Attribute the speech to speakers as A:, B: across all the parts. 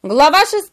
A: Глава 6.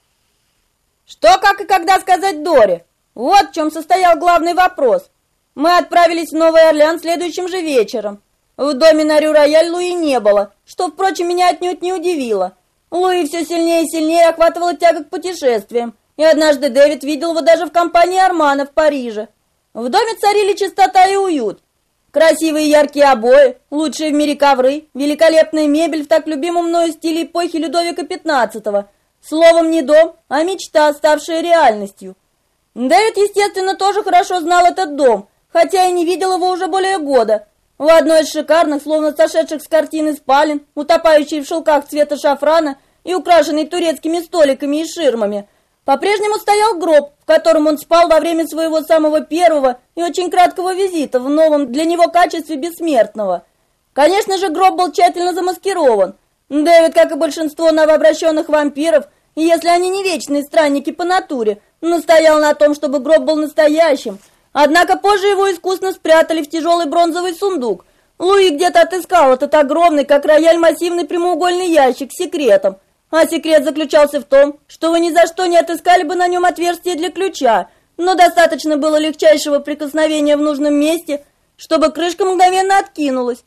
A: Что, как и когда сказать Доре? Вот в чем состоял главный вопрос. Мы отправились в Новый Орлеан следующим же вечером. В доме на Рю-Рояль Луи не было, что, впрочем, меня отнюдь не удивило. Луи все сильнее и сильнее охватывала тяга к путешествиям, и однажды Дэвид видел его даже в компании Армана в Париже. В доме царили чистота и уют. Красивые яркие обои, лучшие в мире ковры, великолепная мебель в так любимом мною стиле эпохи Людовика XV. Словом, не дом, а мечта, ставшая реальностью. Дэвид, естественно, тоже хорошо знал этот дом, хотя и не видел его уже более года. В одной из шикарных, словно сошедших с картины спален, утопающей в шелках цвета шафрана и украшенной турецкими столиками и ширмами, по-прежнему стоял гроб, в котором он спал во время своего самого первого и очень краткого визита в новом для него качестве бессмертного. Конечно же, гроб был тщательно замаскирован. Дэвид, как и большинство новообращенных вампиров, если они не вечные странники по натуре, настоял на том, чтобы гроб был настоящим. Однако позже его искусно спрятали в тяжелый бронзовый сундук. Луи где-то отыскал этот огромный, как рояль, массивный прямоугольный ящик с секретом. А секрет заключался в том, что вы ни за что не отыскали бы на нем отверстие для ключа, но достаточно было легчайшего прикосновения в нужном месте, чтобы крышка мгновенно откинулась.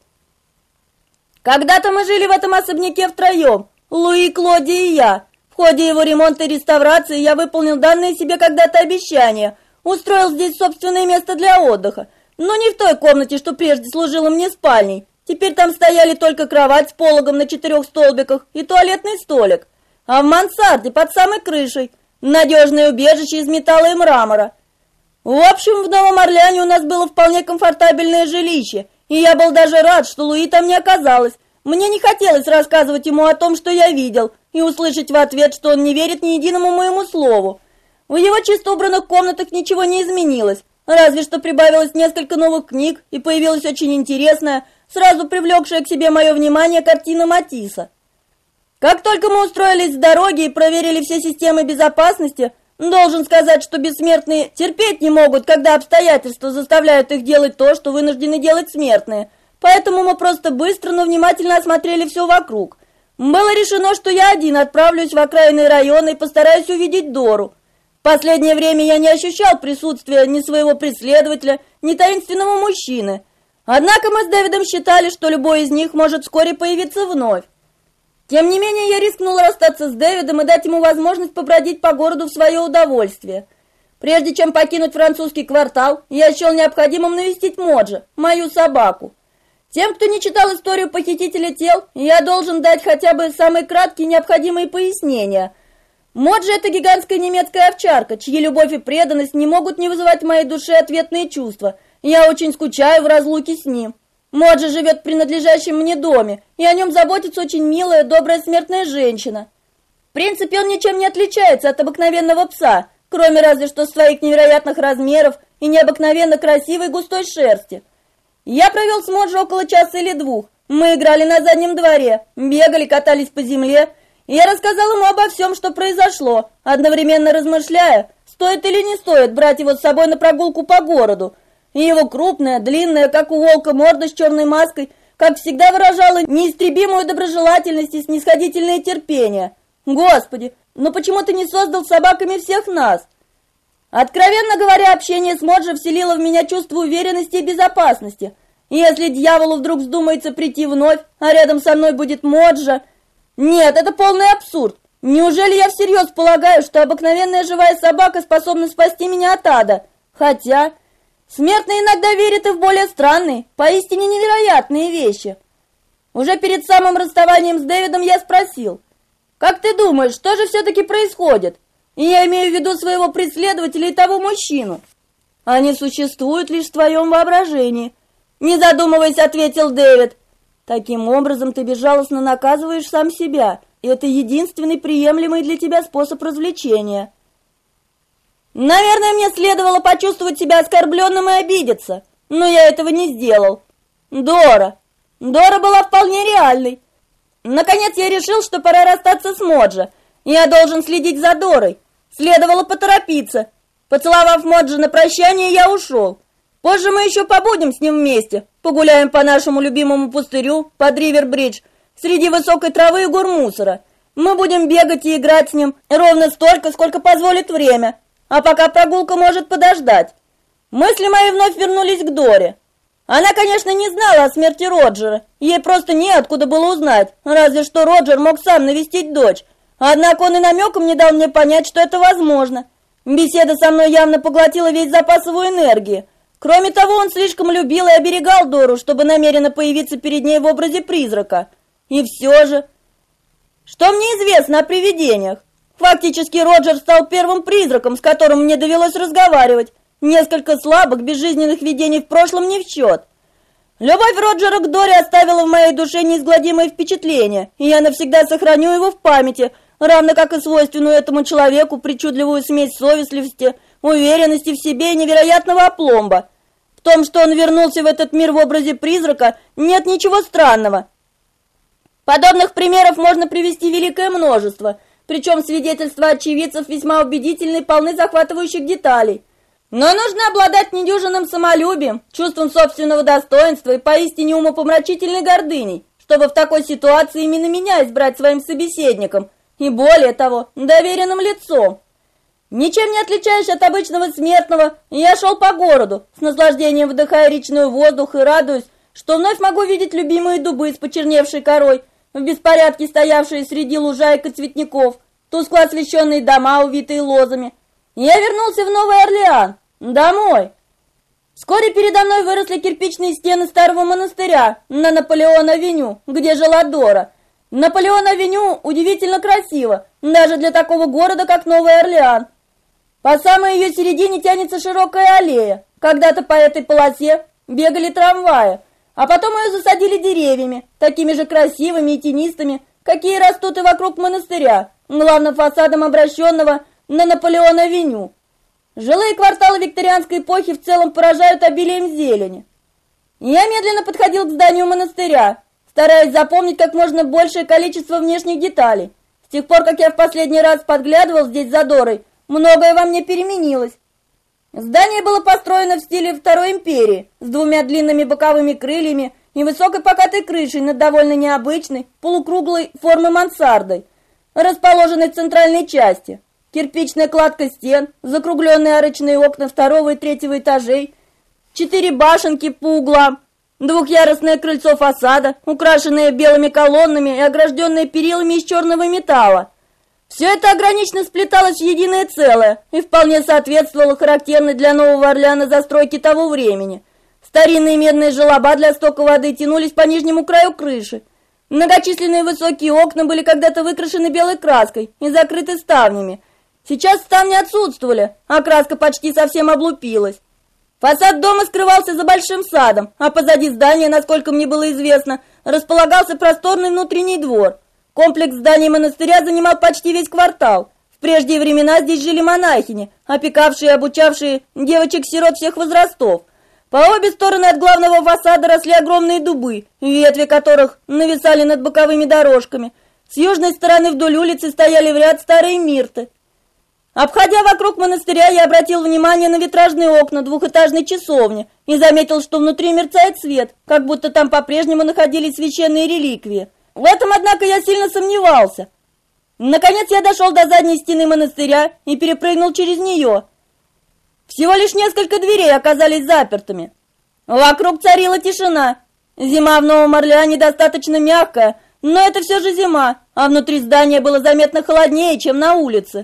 A: Когда-то мы жили в этом особняке втроем, Луи, Клоди и я. В ходе его ремонта и реставрации я выполнил данное себе когда-то обещание, устроил здесь собственное место для отдыха, но не в той комнате, что прежде служила мне спальней. Теперь там стояли только кровать с пологом на 4 столбиках и туалетный столик. А в мансарде под самой крышей надежное убежище из металла и мрамора. В общем, в Новом Орлеане у нас было вполне комфортабельное жилище, и я был даже рад, что Луи там не оказалось. Мне не хотелось рассказывать ему о том, что я видел, и услышать в ответ, что он не верит ни единому моему слову. В его чисто убранных комнатах ничего не изменилось, разве что прибавилось несколько новых книг, и появилась очень интересная, сразу привлекшая к себе мое внимание картина Матисса. Как только мы устроились с дороги и проверили все системы безопасности, должен сказать, что бессмертные терпеть не могут, когда обстоятельства заставляют их делать то, что вынуждены делать смертные. Поэтому мы просто быстро, но внимательно осмотрели все вокруг. Было решено, что я один отправлюсь в окраинные районы и постараюсь увидеть Дору. В последнее время я не ощущал присутствия ни своего преследователя, ни таинственного мужчины. Однако мы с Дэвидом считали, что любой из них может вскоре появиться вновь. Тем не менее, я рискнула расстаться с Дэвидом и дать ему возможность побродить по городу в свое удовольствие. Прежде чем покинуть французский квартал, я счел необходимым навестить Моджи, мою собаку. Тем, кто не читал историю похитителя тел, я должен дать хотя бы самые краткие необходимые пояснения. Моджи – это гигантская немецкая овчарка, чьи любовь и преданность не могут не вызывать в моей душе ответные чувства. Я очень скучаю в разлуке с ним. Моджи живет в принадлежащем мне доме, и о нем заботится очень милая, добрая смертная женщина. В принципе, он ничем не отличается от обыкновенного пса, кроме разве что своих невероятных размеров и необыкновенно красивой густой шерсти. Я провел с Моджи около часа или двух. Мы играли на заднем дворе, бегали, катались по земле, и я рассказал ему обо всем, что произошло, одновременно размышляя, стоит или не стоит брать его с собой на прогулку по городу. И его крупная, длинная, как у волка, морда с черной маской, как всегда, выражала неистребимую доброжелательность и снисходительное терпение. Господи, но почему ты не создал собаками всех нас? Откровенно говоря, общение с Моджи вселило в меня чувство уверенности и безопасности. И если дьяволу вдруг вздумается прийти вновь, а рядом со мной будет Моджа... Нет, это полный абсурд. Неужели я всерьез полагаю, что обыкновенная живая собака способна спасти меня от ада? Хотя... Смертные иногда верят и в более странные, поистине невероятные вещи. Уже перед самым расставанием с Дэвидом я спросил: «Как ты думаешь, что же все-таки происходит?» И я имею в виду своего преследователя и того мужчину. «Они существуют лишь в твоем воображении», — не задумываясь, ответил Дэвид. «Таким образом ты безжалостно наказываешь сам себя, и это единственный приемлемый для тебя способ развлечения». Наверное, мне следовало почувствовать себя оскорбленным и обидеться, но я этого не сделал. Дора была вполне реальной. Наконец я решил, что пора расстаться с Моджи. Я должен следить за Дорой. Следовало поторопиться. Поцеловав Моджи на прощание, я ушел. Позже мы еще побудем с ним вместе, погуляем по нашему любимому пустырю под Ривер-Бридж, среди высокой травы и гор мусора. Мы будем бегать и играть с ним ровно столько, сколько позволит время, а пока прогулка может подождать. Мысли мои вновь вернулись к Доре. Она, конечно, не знала о смерти Роджера, ей просто неоткуда было узнать, разве что Роджер мог сам навестить дочь. Однако он и намеком не дал мне понять, что это возможно. Беседа со мной явно поглотила весь запас его энергии. Кроме того, он слишком любил и оберегал Дору, чтобы намеренно появиться перед ней в образе призрака. И все же... Что мне известно о привидениях? Фактически Роджер стал первым призраком, с которым мне довелось разговаривать. Несколько слабых, безжизненных видений в прошлом не в счет. Любовь Роджера к Доре оставила в моей душе неизгладимое впечатление, и я навсегда сохраню его в памяти, равно как и свойственную этому человеку причудливую смесь совестливости, уверенности в себе и невероятного опломба. В том, что он вернулся в этот мир в образе призрака, нет ничего странного. Подобных примеров можно привести великое множество, причем свидетельства очевидцев весьма убедительны и полны захватывающих деталей. Но нужно обладать недюжинным самолюбием, чувством собственного достоинства и поистине умопомрачительной гордыней, чтобы в такой ситуации именно меня избрать своим собеседником и, более того, доверенным лицом. Ничем не отличаясь от обычного смертного, я шел по городу, с наслаждением вдыхая речной воздух и радуясь, что вновь могу видеть любимые дубы с почерневшей корой, в беспорядке стоявшие среди лужаек и цветников, тускло освещенные дома, увитые лозами. Я вернулся в Новый Орлеан, домой. Вскоре передо мной выросли кирпичные стены старого монастыря на Наполеон-авеню, где жила Дора. Наполеон-авеню удивительно красиво, даже для такого города, как Новый Орлеан. По самой ее середине тянется широкая аллея. Когда-то по этой полосе бегали трамваи, а потом ее засадили деревьями, такими же красивыми и тенистыми, какие растут и вокруг монастыря, главным фасадом обращенного на Наполеон-авеню. Жилые кварталы викторианской эпохи в целом поражают обилием зелени. Я медленно подходил к зданию монастыря, стараясь запомнить как можно большее количество внешних деталей. С тех пор, как я в последний раз подглядывал здесь за Дорой, многое во мне переменилось. Здание было построено в стиле Второй империи, с двумя длинными боковыми крыльями и высокой покатой крышей над довольно необычной, полукруглой формы мансардой, расположенной в центральной части. Кирпичная кладка стен, закругленные арочные окна второго и третьего этажей, 4 башенки по углам, двухъярусное крыльцо фасада, украшенное белыми колоннами и огражденное перилами из черного металла. Все это ограниченно сплеталось в единое целое и вполне соответствовало характерной для Нового Орлеана застройке того времени. Старинные медные желоба для стока воды тянулись по нижнему краю крыши. Многочисленные высокие окна были когда-то выкрашены белой краской и закрыты ставнями. Сейчас ставни отсутствовали, а краска почти совсем облупилась. Фасад дома скрывался за большим садом, а позади здания, насколько мне было известно, располагался просторный внутренний двор. Комплекс зданий монастыря занимал почти весь квартал. В прежние времена здесь жили монахини, опекавшие и обучавшие девочек-сирот всех возрастов. По обе стороны от главного фасада росли огромные дубы, ветви которых нависали над боковыми дорожками. С южной стороны вдоль улицы стояли в ряд старые мирты. Обходя вокруг монастыря, я обратил внимание на витражные окна двухэтажной часовни и заметил, что внутри мерцает свет, как будто там по-прежнему находились священные реликвии. В этом, однако, я сильно сомневался. Наконец я дошел до задней стены монастыря и перепрыгнул через нее. Всего лишь несколько дверей оказались запертыми. Вокруг царила тишина. Зима в Новом Орлеане достаточно мягкая, но это все же зима, а внутри здания было заметно холоднее, чем на улице.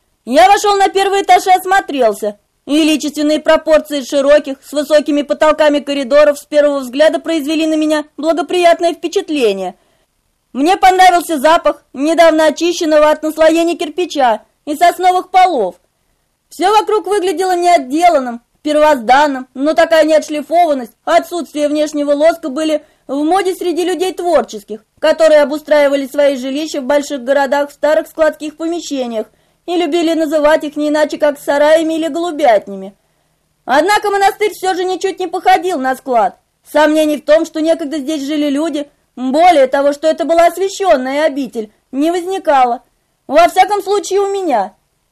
A: Я вошел на первый этаж и осмотрелся. Величественные пропорции широких, с высокими потолками коридоров с первого взгляда произвели на меня благоприятное впечатление. Мне понравился запах недавно очищенного от наслоения кирпича и сосновых полов. Все вокруг выглядело неотделанным, первозданным, но такая неотшлифованность, отсутствие внешнего лоска были в моде среди людей творческих, которые обустраивали свои жилища в больших городах в старых складских помещениях и любили называть их не иначе, как сараями или голубятнями. Однако монастырь все же ничуть не походил на склад. Сомнений в том, что некогда здесь жили люди, более того, что это была освященная обитель, не возникало. Во всяком случае у меня.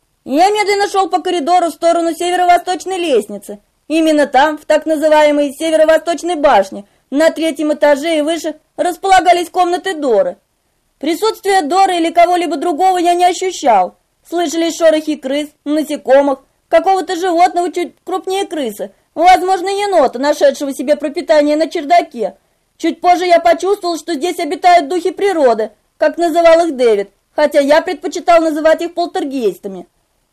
A: Я медленно шел по коридору в сторону северо-восточной лестницы. Именно там, в так называемой северо-восточной башне, на 3-м этаже и выше, располагались комнаты Доры. Присутствие Доры или кого-либо другого я не ощущал. Слышались шорохи крыс, насекомых, какого-то животного чуть крупнее крысы, возможно, енота, нашедшего себе пропитание на чердаке. Чуть позже я почувствовал, что здесь обитают духи природы, как называл их Дэвид, хотя я предпочитал называть их полтергейстами.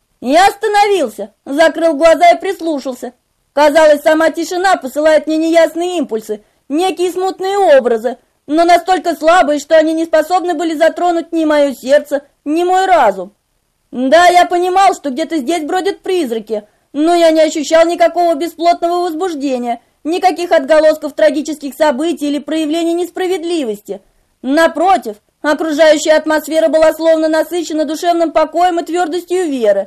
A: Я остановился, закрыл глаза и прислушался. Казалось, сама тишина посылает мне неясные импульсы, некие смутные образы, но настолько слабые, что они не способны были затронуть ни мое сердце, ни мой разум. Да, я понимал, что где-то здесь бродят призраки, но я не ощущал никакого бесплотного возбуждения, никаких отголосков трагических событий или проявлений несправедливости. Напротив, окружающая атмосфера была словно насыщена душевным покоем и твердостью веры.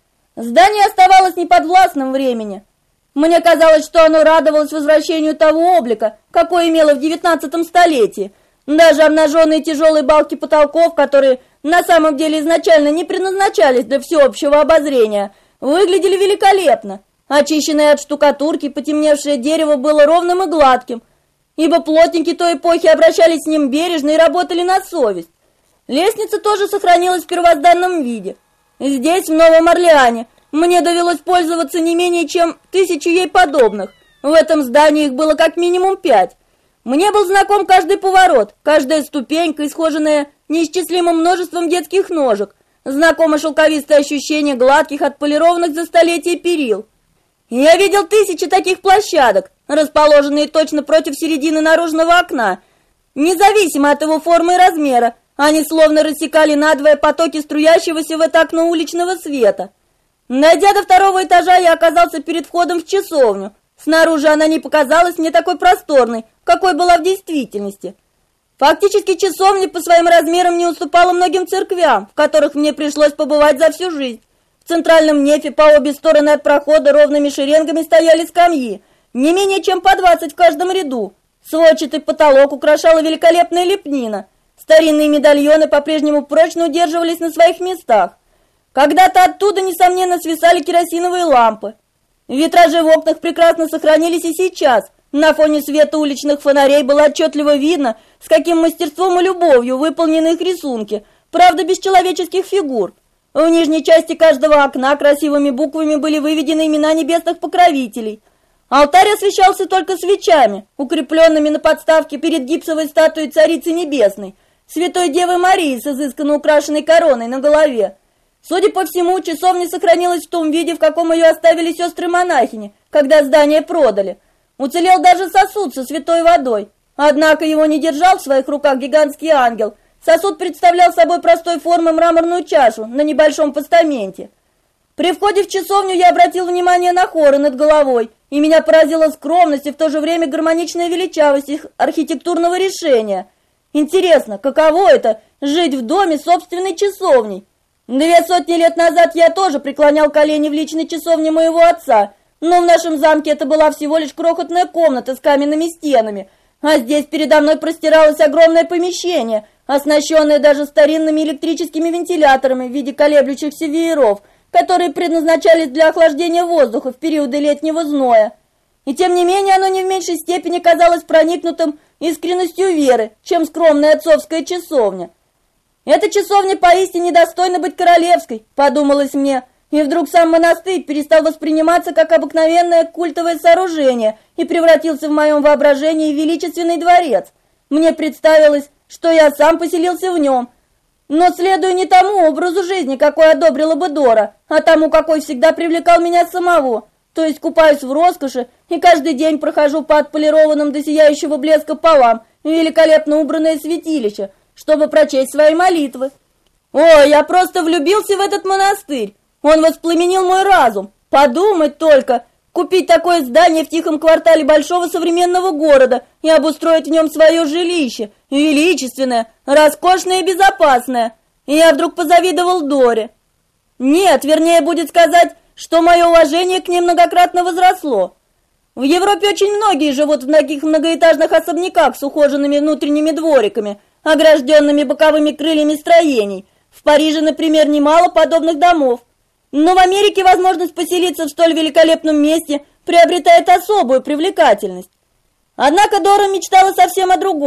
A: Здание оставалось неподвластным времени. Мне казалось, что оно радовалось возвращению того облика, какой имело в 19 столетии. Даже обнаженные тяжелые балки потолков, которые на самом деле изначально не предназначались для всеобщего обозрения, выглядели великолепно. Очищенное от штукатурки потемневшее дерево было ровным и гладким, ибо плотники той эпохи обращались с ним бережно и работали на совесть. Лестница тоже сохранилась в первозданном виде. Здесь, в Новом Орлеане, мне довелось пользоваться не менее чем 1000 ей подобных. В этом здании их было как минимум 5. Мне был знаком каждый поворот, каждая ступенька, исхоженная неисчислимым множеством детских ножек, знакомо шелковистое ощущение гладких, отполированных за столетия перил. Я видел 1000 таких площадок, расположенные точно против середины наружного окна. Независимо от его формы и размера, они словно рассекали надвое потоки струящегося в это окно уличного света. Дойдя до 2-го этажа, я оказался перед входом в часовню. Снаружи она не показалась мне такой просторной, какой была в действительности. Фактически часовня по своим размерам не уступала многим церквям, в которых мне пришлось побывать за всю жизнь. В центральном нефе по обе стороны от прохода ровными шеренгами стояли скамьи, не менее чем по 20 в каждом ряду. Сводчатый потолок украшала великолепная лепнина. Старинные медальоны по-прежнему прочно удерживались на своих местах. Когда-то оттуда, несомненно, свисали керосиновые лампы. Витражи в окнах прекрасно сохранились и сейчас. На фоне света уличных фонарей было отчетливо видно, с каким мастерством и любовью выполнены их рисунки, правда, без человеческих фигур. В нижней части каждого окна красивыми буквами были выведены имена небесных покровителей. Алтарь освещался только свечами, укрепленными на подставке перед гипсовой статуей Царицы Небесной, Святой Девы Марии с изысканно украшенной короной на голове. Судя по всему, часовня сохранилась в том виде, в каком ее оставили сестры-монахини, когда здание продали. Уцелел даже сосуд со святой водой. Однако его не держал в своих руках гигантский ангел. Сосуд представлял собой простой формы мраморную чашу на небольшом постаменте. При входе в часовню я обратил внимание на хоры над головой, и меня поразила скромность и в то же время гармоничная величавость их архитектурного решения. Интересно, каково это – жить в доме с собственной часовней? 200 лет назад я тоже преклонял колени в личной часовне моего отца, но в нашем замке это была всего лишь крохотная комната с каменными стенами, а здесь передо мной простиралось огромное помещение, оснащенное даже старинными электрическими вентиляторами в виде колеблющихся вееров, которые предназначались для охлаждения воздуха в периоды летнего зноя. И тем не менее оно не в меньшей степени казалось проникнутым искренностью веры, чем скромная отцовская часовня. Эта часовня поистине достойна быть королевской, подумалось мне, и вдруг сам монастырь перестал восприниматься как обыкновенное культовое сооружение и превратился в моем воображении в величественный дворец. Мне представилось, что я сам поселился в нем, но следую не тому образу жизни, какой одобрила бы Дора, а тому, какой всегда привлекал меня самого, то есть купаюсь в роскоши и каждый день прохожу по отполированным до сияющего блеска полам в великолепно убранное святилище, чтобы прочесть свои молитвы. Ой, я просто влюбился в этот монастырь. Он воспламенил мой разум. Подумать только, купить такое здание в тихом квартале большого современного города и обустроить в нем свое жилище, величественное, роскошное и безопасное. И я вдруг позавидовал Доре. Нет, вернее будет сказать, что мое уважение к ней многократно возросло. В Европе очень многие живут в таких многоэтажных особняках с ухоженными внутренними двориками, огражденными боковыми крыльями строений. В Париже, например, немало подобных домов. Но в Америке возможность поселиться в столь великолепном месте приобретает особую привлекательность. Однако Дора мечтала совсем о другом.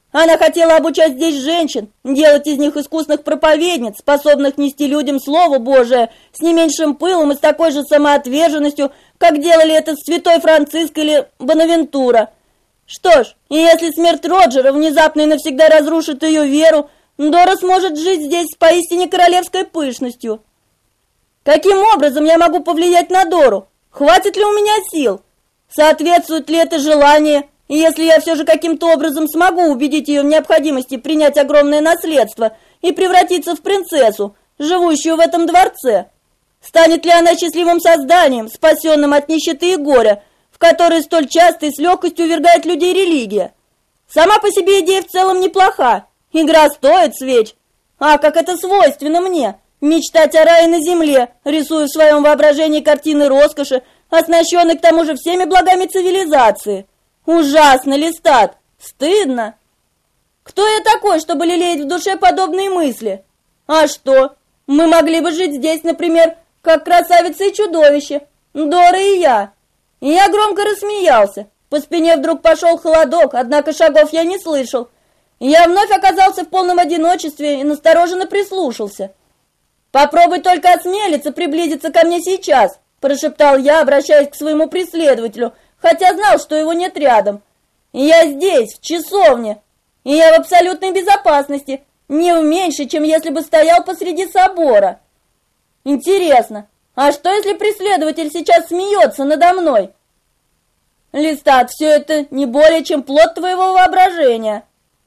A: Она хотела обучать здесь женщин, делать из них искусных проповедниц, способных нести людям Слово Божие с не меньшим пылом и с такой же самоотверженностью, как делали это святой Франциск или Бонавентура. Что ж, если смерть Роджера внезапно и навсегда разрушит ее веру, Дора сможет жить здесь с поистине королевской пышностью. Каким образом я могу повлиять на Дору? Хватит ли у меня сил? Соответствует ли это желание? И если я все же каким-то образом смогу убедить ее в необходимости принять огромное наследство и превратиться в принцессу, живущую в этом дворце, станет ли она счастливым созданием, спасенным от нищеты и горя, в которые столь часто и с легкостью увергает людей религия? Сама по себе идея в целом неплоха, игра стоит свеч. А как это свойственно мне, мечтать о рае на земле, рисуя в своем воображении картины роскоши, оснащенной к тому же всеми благами цивилизации. Ужасно, Листат, стыдно. Кто я такой, чтобы лелеять в душе подобные мысли? А что? Мы могли бы жить здесь, например, как красавица и чудовище, Дора и я. И я громко рассмеялся. По спине вдруг пошел холодок, однако шагов я не слышал. Я вновь оказался в полном одиночестве и настороженно прислушался. «Попробуй только осмелиться приблизиться ко мне сейчас», – прошептал я, обращаясь к своему преследователю, хотя знал, что его нет рядом. «Я здесь, в часовне, и я в абсолютной безопасности, не в меньше, чем если бы стоял посреди собора. Интересно, а что, если преследователь сейчас смеется надо мной?» «Листат, все это не более чем плод твоего воображения».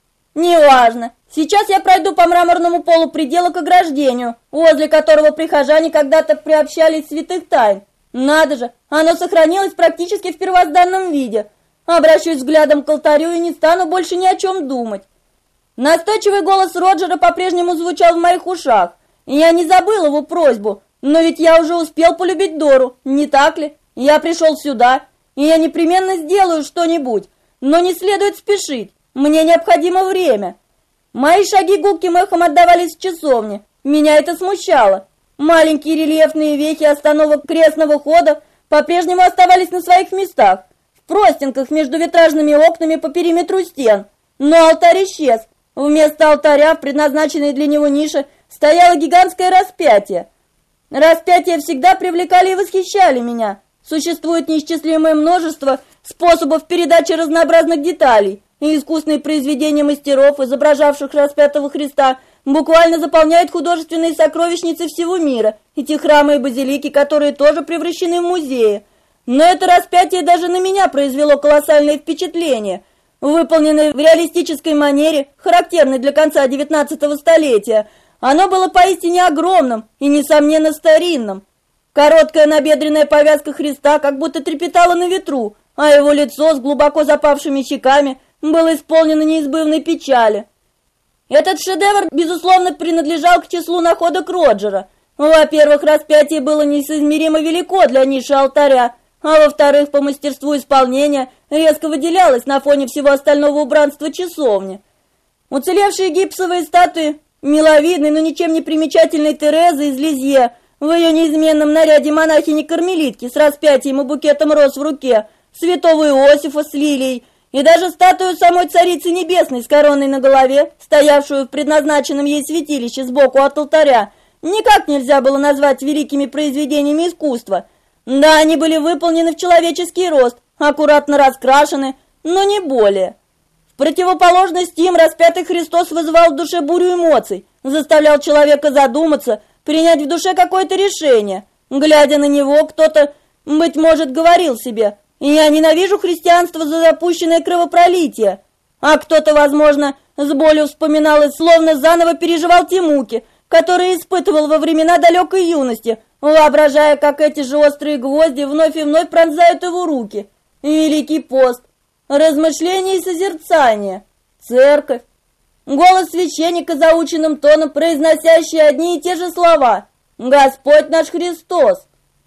A: «Неважно. Сейчас я пройду по мраморному полу предела к ограждению, возле которого прихожане когда-то приобщались святых тайн. Надо же, оно сохранилось практически в первозданном виде. Обращусь взглядом к алтарю и не стану больше ни о чем думать». Настойчивый голос Роджера по-прежнему звучал в моих ушах, и я не забыл его просьбу, но ведь я уже успел полюбить Дору, не так ли? Я пришел сюда, и я непременно сделаю что-нибудь, но не следует спешить, мне необходимо время. Мои шаги гулким эхом отдавались в часовне, меня это смущало. Маленькие рельефные вехи остановок крестного хода по-прежнему оставались на своих местах, в простенках между витражными окнами по периметру стен, но алтарь исчез. Вместо алтаря, в предназначенной для него нише, стояло гигантское распятие. Распятия всегда привлекали и восхищали меня. Существует неисчислимое множество способов передачи разнообразных деталей, и искусные произведения мастеров, изображавших распятого Христа, буквально заполняют художественные сокровищницы всего мира, и те храмы и базилики, которые тоже превращены в музеи. Но это распятие даже на меня произвело колоссальное впечатление. Выполненное в реалистической манере, характерной для конца XIX столетия, оно было поистине огромным и, несомненно, старинным. Короткая набедренная повязка Христа как будто трепетала на ветру, а его лицо с глубоко запавшими щеками было исполнено неизбывной печали. Этот шедевр, безусловно, принадлежал к числу находок Роджера. Во-первых, распятие было несоизмеримо велико для ниши алтаря, а во-вторых, по мастерству исполнения резко выделялось на фоне всего остального убранства часовни. Уцелевшие гипсовые статуи миловидной, но ничем не примечательной Терезы из Лизье в ее неизменном наряде монахини-кармелитки с распятием и букетом роз в руке, святого Иосифа с лилией, и даже статую самой Царицы Небесной с короной на голове, стоявшую в предназначенном ей святилище сбоку от алтаря, никак нельзя было назвать великими произведениями искусства. Да, они были выполнены в человеческий рост, аккуратно раскрашены, но не более. В противоположность им распятый Христос вызывал в душе бурю эмоций, заставлял человека задуматься, принять в душе какое-то решение. Глядя на него, кто-то, быть может, говорил себе: «Я ненавижу христианство за запущенное кровопролитие», а кто-то, возможно, с болью вспоминал и словно заново переживал те муки, которые испытывал во времена далекой юности, воображая, как эти же острые гвозди вновь и вновь пронзают его руки. Великий пост, размышления и созерцание, церковь, голос священника заученным тоном, произносящий одни и те же слова: «Господь наш Христос».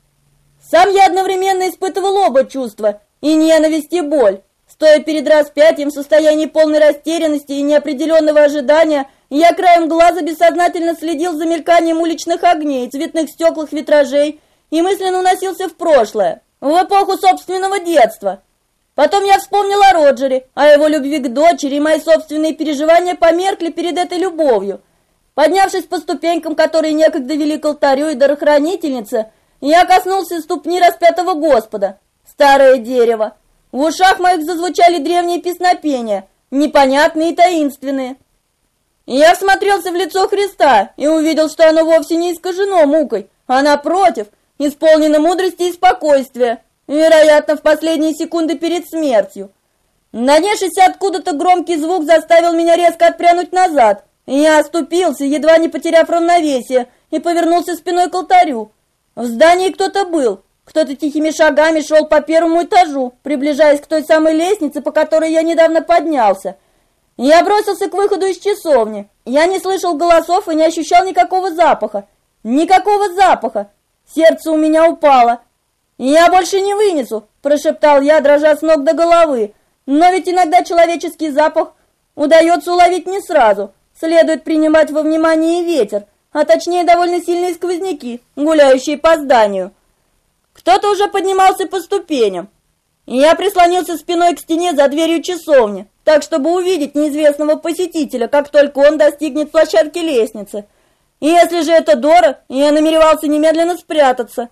A: Сам я одновременно испытывал оба чувства, и ненависть, и боль. Стоя перед распятием в состоянии полной растерянности и неопределенного ожидания, я краем глаза бессознательно следил за мельканием уличных огней, цветных стеклах витражей и мысленно уносился в прошлое, в эпоху собственного детства. Потом я вспомнила о Роджере, о его любви к дочери, и мои собственные переживания померкли перед этой любовью. Поднявшись по ступенькам, которые некогда вели к алтарю и дарохранительнице, я коснулся ступни распятого Господа. Старое дерево. В ушах моих зазвучали древние песнопения, непонятные и таинственные. Я всмотрелся в лицо Христа и увидел, что оно вовсе не искажено мукой, а напротив, исполнено мудрости и спокойствия, вероятно, в последние секунды перед смертью. Донесшийся откуда-то громкий звук заставил меня резко отпрянуть назад. Я оступился, едва не потеряв равновесие, и повернулся спиной к алтарю. В здании кто-то был. Кто-то тихими шагами шел по первому этажу, приближаясь к той самой лестнице, по которой я недавно поднялся. Я бросился к выходу из часовни. Я не слышал голосов и не ощущал никакого запаха. Никакого запаха. Сердце у меня упало. «Я больше не вынесу», – прошептал я, дрожа с ног до головы. Но ведь иногда человеческий запах удается уловить не сразу. Следует принимать во внимание и ветер, а точнее довольно сильные сквозняки, гуляющие по зданию. Кто-то уже поднимался по ступеням. Я прислонился спиной к стене за дверью часовни, так, чтобы увидеть неизвестного посетителя, как только он достигнет площадки лестницы. И если же это Дора, я намеревался немедленно спрятаться.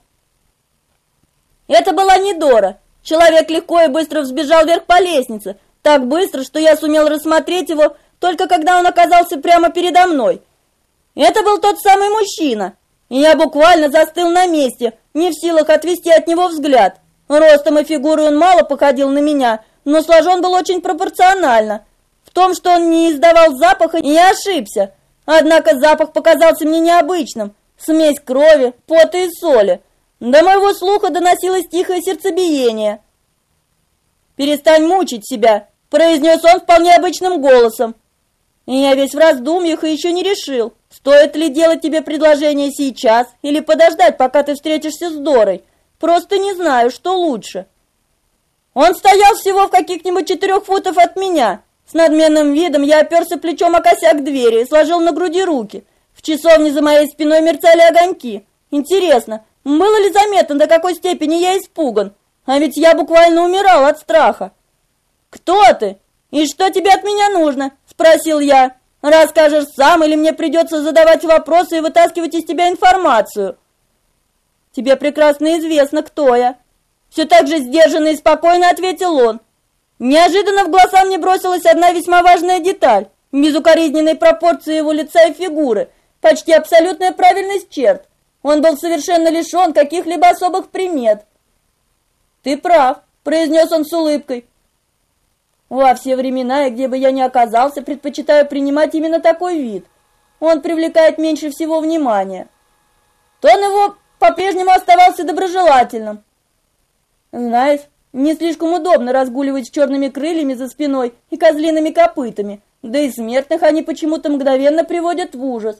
A: Это была не Дора. Человек легко и быстро взбежал вверх по лестнице, так быстро, что я сумел рассмотреть его, только когда он оказался прямо передо мной. Это был тот самый мужчина, и я буквально застыл на месте, не в силах отвести от него взгляд. Ростом и фигурой он мало походил на меня, но сложен был очень пропорционально. В том, что он не издавал запаха, я ошибся. Однако запах показался мне необычным. Смесь крови, пота и соли. До моего слуха доносилось тихое сердцебиение. «Перестань мучить себя», – произнес он вполне обычным голосом. И я весь в раздумьях и еще не решил, стоит ли делать тебе предложение сейчас или подождать, пока ты встретишься с Дорой. Просто не знаю, что лучше. Он стоял всего в каких-нибудь 4 футов от меня. С надменным видом я оперся плечом о косяк двери и сложил на груди руки. В часовне за моей спиной мерцали огоньки. Интересно, было ли заметно, до какой степени я испуган? А ведь я буквально умирал от страха. «Кто ты? И что тебе от меня нужно?» – спросил я. «Расскажешь сам, или мне придется задавать вопросы и вытаскивать из тебя информацию?» «Тебе прекрасно известно, кто я». Все так же сдержанно и спокойно ответил он. Неожиданно в глаза мне бросилась одна весьма важная деталь. Безукоризненные пропорции его лица и фигуры, почти абсолютная правильность черт. Он был совершенно лишен каких-либо особых примет. «Ты прав», – произнес он с улыбкой. «Во все времена, и где бы я ни оказался, предпочитаю принимать именно такой вид. Он привлекает меньше всего внимания». Тон его по-прежнему оставался доброжелательным. «Знаешь, не слишком удобно разгуливать с черными крыльями за спиной и козлиными копытами, да и смертных они почему-то мгновенно приводят в ужас.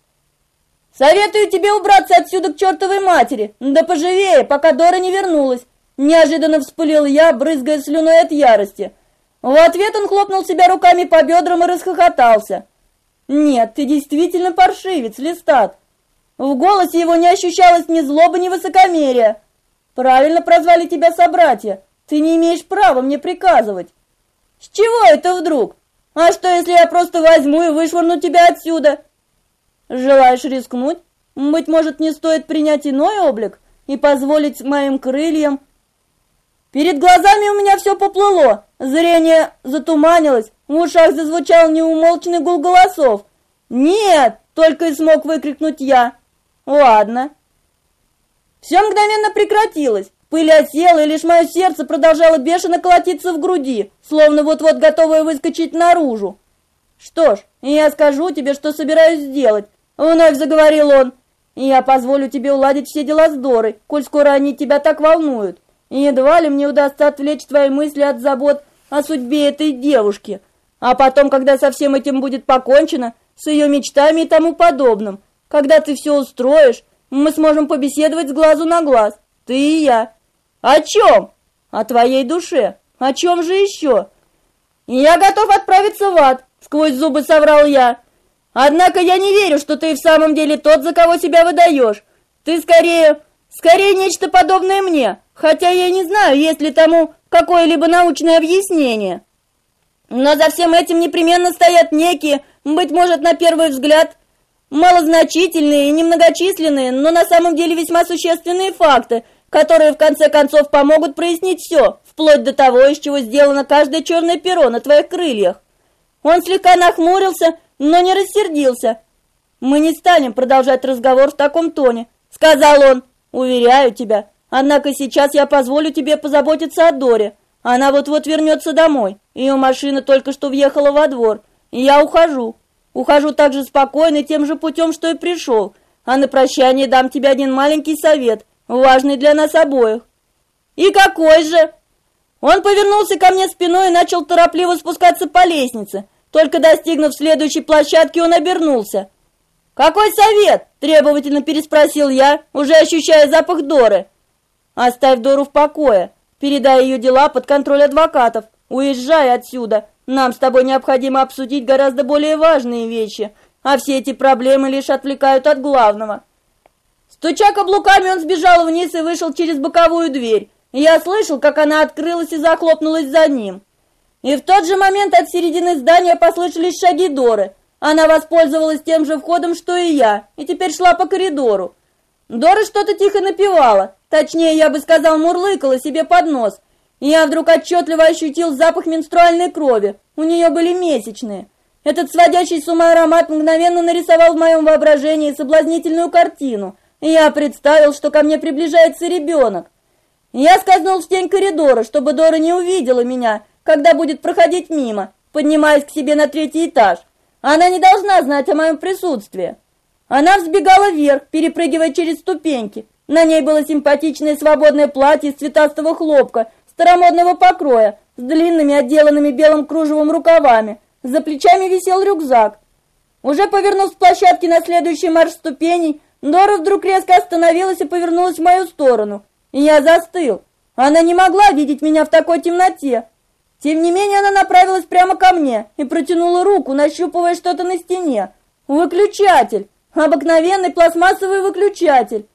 A: Советую тебе убраться отсюда к чертовой матери, да поживее, пока Дора не вернулась», – неожиданно вспылил я, брызгая слюной от ярости. В ответ он хлопнул себя руками по бедрам и расхохотался. «Нет, ты действительно паршивец, Листат». В голосе его не ощущалось ни злобы, ни высокомерия. «Правильно прозвали тебя собратья. Ты не имеешь права мне приказывать». «С чего это вдруг? А что, если я просто возьму и вышвырну тебя отсюда?» «Желаешь рискнуть? Быть может, не стоит принять иной облик и позволить моим крыльям...» Перед глазами у меня все поплыло, зрение затуманилось, в ушах зазвучал неумолчный гул голосов. «Нет!» — только и смог выкрикнуть я. «Ладно». Все мгновенно прекратилось, пыль осела, и лишь мое сердце продолжало бешено колотиться в груди, словно вот-вот готовое выскочить наружу. «Что ж, я скажу тебе, что собираюсь сделать», — вновь заговорил он. «Я позволю тебе уладить все дела с Дорой, коль скоро они тебя так волнуют. И едва ли мне удастся отвлечь твои мысли от забот о судьбе этой девушки. А потом, когда со всем этим будет покончено, с ее мечтами и тому подобным, когда ты все устроишь, мы сможем побеседовать с глазу на глаз, ты и я». «О чем?» «О твоей душе. О чем же еще?» «Я готов отправиться в ад», — сквозь зубы соврал я. «Однако я не верю, что ты в самом деле тот, за кого себя выдаешь. Ты скорее нечто подобное мне, хотя я не знаю, есть ли тому какое-либо научное объяснение. Но за всем этим непременно стоят некие, быть может, на первый взгляд, малозначительные и немногочисленные, но на самом деле весьма существенные факты, которые в конце концов помогут прояснить все, вплоть до того, из чего сделано каждое черное перо на твоих крыльях. Он слегка нахмурился, но не рассердился. «Мы не станем продолжать разговор в таком тоне», — сказал он. «Уверяю тебя, однако сейчас я позволю тебе позаботиться о Доре. Она вот-вот вернется домой. Ее машина только что въехала во двор, и я ухожу. Ухожу так же спокойно тем же путем, что и пришел. А на прощание дам тебе один маленький совет, важный для нас обоих». «И какой же?» Он повернулся ко мне спиной и начал торопливо спускаться по лестнице. Только достигнув следующей площадки, он обернулся. «Какой совет?» – требовательно переспросил я, уже ощущая запах Доры. «Оставь Дору в покое. Передай ее дела под контроль адвокатов. Уезжай отсюда. Нам с тобой необходимо обсудить гораздо более важные вещи, а все эти проблемы лишь отвлекают от главного». Стуча каблуками, он сбежал вниз и вышел через боковую дверь. Я слышал, как она открылась и захлопнулась за ним. И в тот же момент от середины здания послышались шаги Доры. Она воспользовалась тем же входом, что и я, и теперь шла по коридору. Дора что-то тихо напевала, точнее, я бы сказал, мурлыкала себе под нос. И я вдруг отчетливо ощутил запах менструальной крови. У нее были месячные. Этот сводящий с ума аромат мгновенно нарисовал в моем воображении соблазнительную картину. И я представил, что ко мне приближается ребенок. Я скользнул в тень коридора, чтобы Дора не увидела меня, когда будет проходить мимо, поднимаясь к себе на 3-й этаж. Она не должна знать о моем присутствии. Она взбегала вверх, перепрыгивая через ступеньки. На ней было симпатичное свободное платье из цветастого хлопка, старомодного покроя, с длинными, отделанными белым кружевом рукавами. За плечами висел рюкзак. Уже повернув с площадки на следующий марш ступеней, Дора вдруг резко остановилась и повернулась в мою сторону. И я застыл. Она не могла видеть меня в такой темноте. Тем не менее, она направилась прямо ко мне и протянула руку, нащупывая что-то на стене. Выключатель. Обыкновенный пластмассовый выключатель.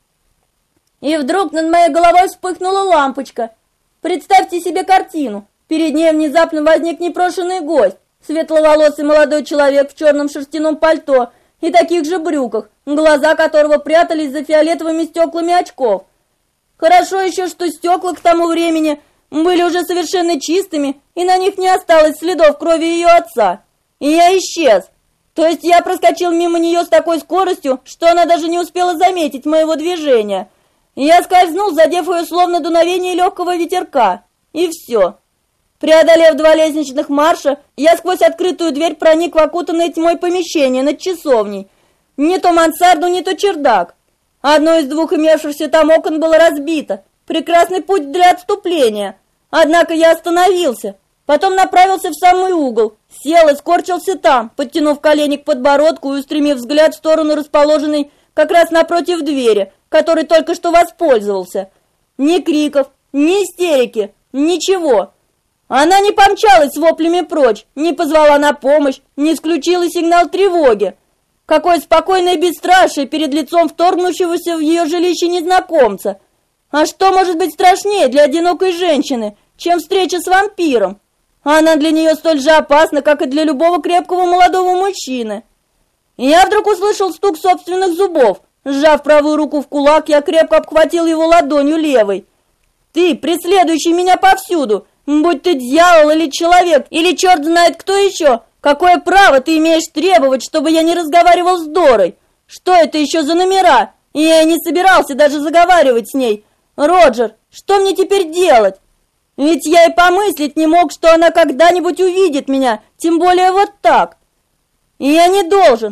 A: И вдруг над моей головой вспыхнула лампочка. Представьте себе картину. Перед ней внезапно возник непрошенный гость. Светловолосый молодой человек в черном шерстяном пальто и таких же брюках, глаза которого прятались за фиолетовыми стеклами очков. Хорошо еще, что стекла к тому времени были уже совершенно чистыми, и на них не осталось следов крови ее отца. И я исчез. То есть я проскочил мимо нее с такой скоростью, что она даже не успела заметить моего движения. Я скользнул, задев ее словно дуновение легкого ветерка. И все. Преодолев 2 лестничных марша, я сквозь открытую дверь проник в окутанное тьмой помещение над часовней. Не то мансарду, не то чердак. Одно из 2 имевшихся там окон было разбито. Прекрасный путь для отступления. Однако я остановился. Потом направился в самый угол. Сел и скорчился там, подтянув колени к подбородку и устремив взгляд в сторону расположенной как раз напротив двери, которой только что воспользовался. Ни криков, ни истерики, ничего. Она не помчалась с воплями прочь, не позвала на помощь, не включила сигнал тревоги. Какое спокойное бесстрашие перед лицом вторгнувшегося в ее жилище незнакомца. А что может быть страшнее для одинокой женщины, чем встреча с вампиром? Она для нее столь же опасна, как и для любого крепкого молодого мужчины. Я вдруг услышал стук собственных зубов. Сжав правую руку в кулак, я крепко обхватил его ладонью левой. «Ты, преследующий меня повсюду, будь ты дьявол или человек, или черт знает кто еще, какое право ты имеешь требовать, чтобы я не разговаривал с Дорой? Что это еще за номера? И я не собирался даже заговаривать с ней. Роджер, что мне теперь делать? Ведь я и помыслить не мог, что она когда-нибудь увидит меня, тем более вот так. И я не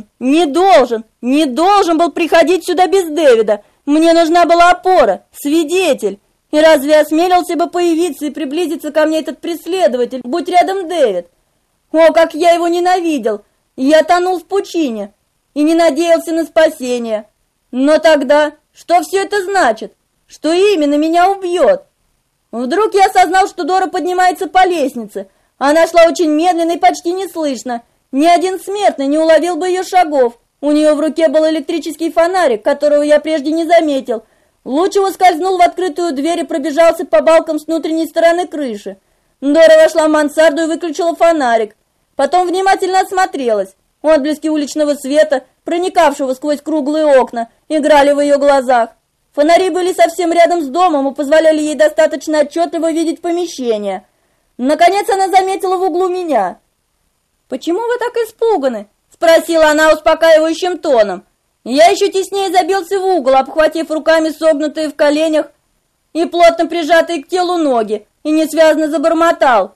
A: должен был приходить сюда без Дэвида. Мне нужна была опора, свидетель. И разве осмелился бы появиться и приблизиться ко мне этот преследователь, будь рядом Дэвид? О, как я его ненавидел! Я тонул в пучине и не надеялся на спасение. Но тогда, что все это значит? Что именно меня убьет? Вдруг я осознал, что Дора поднимается по лестнице. Она шла очень медленно и почти неслышно. Ни один смертный не уловил бы ее шагов. У нее в руке был электрический фонарик, которого я прежде не заметил. Луч его скользнул в открытую дверь и пробежался по балкам с внутренней стороны крыши. Дора вошла в мансарду и выключила фонарик. Потом внимательно осмотрелась. Отблески уличного света, проникавшего сквозь круглые окна, играли в ее глазах. Фонари были совсем рядом с домом и позволяли ей достаточно отчетливо видеть помещение. Наконец она заметила в углу меня. «Почему вы так испуганы?» — спросила она успокаивающим тоном. Я еще теснее забился в угол, обхватив руками согнутые в коленях и плотно прижатые к телу ноги, и несвязно забормотал.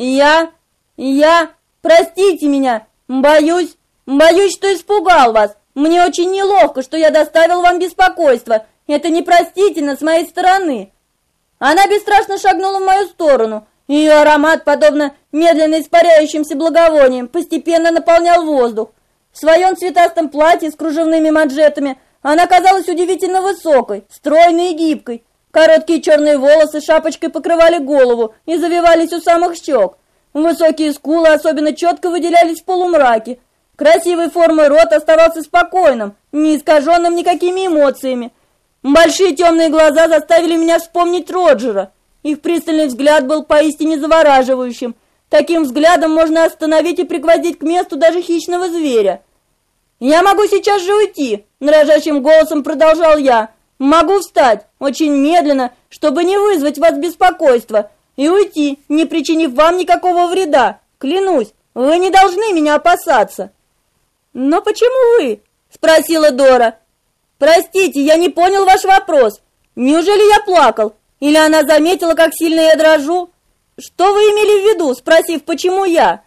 A: Простите меня, боюсь, что испугал вас. Мне очень неловко, что я доставил вам беспокойство. Это непростительно с моей стороны». Она бесстрашно шагнула в мою сторону. Ее аромат, подобно медленно испаряющимся благовониям, постепенно наполнял воздух. В своем цветастом платье с кружевными манжетами она казалась удивительно высокой, стройной и гибкой. Короткие черные волосы шапочкой покрывали голову и завивались у самых щек. Высокие скулы особенно четко выделялись в полумраке. Красивой формы рот оставался спокойным, не искаженным никакими эмоциями. Большие темные глаза заставили меня вспомнить Роджера. Их пристальный взгляд был поистине завораживающим. Таким взглядом можно остановить и пригвоздить к месту даже хищного зверя. «Я могу сейчас же уйти», — дрожащим голосом продолжал я. «Могу встать, очень медленно, чтобы не вызвать вас беспокойства, и уйти, не причинив вам никакого вреда. Клянусь, вы не должны меня опасаться». «Но почему вы?» — спросила Дора. «Простите, я не понял ваш вопрос. Неужели я плакал? Или она заметила, как сильно я дрожу? Что вы имели в виду, спросив, почему я?»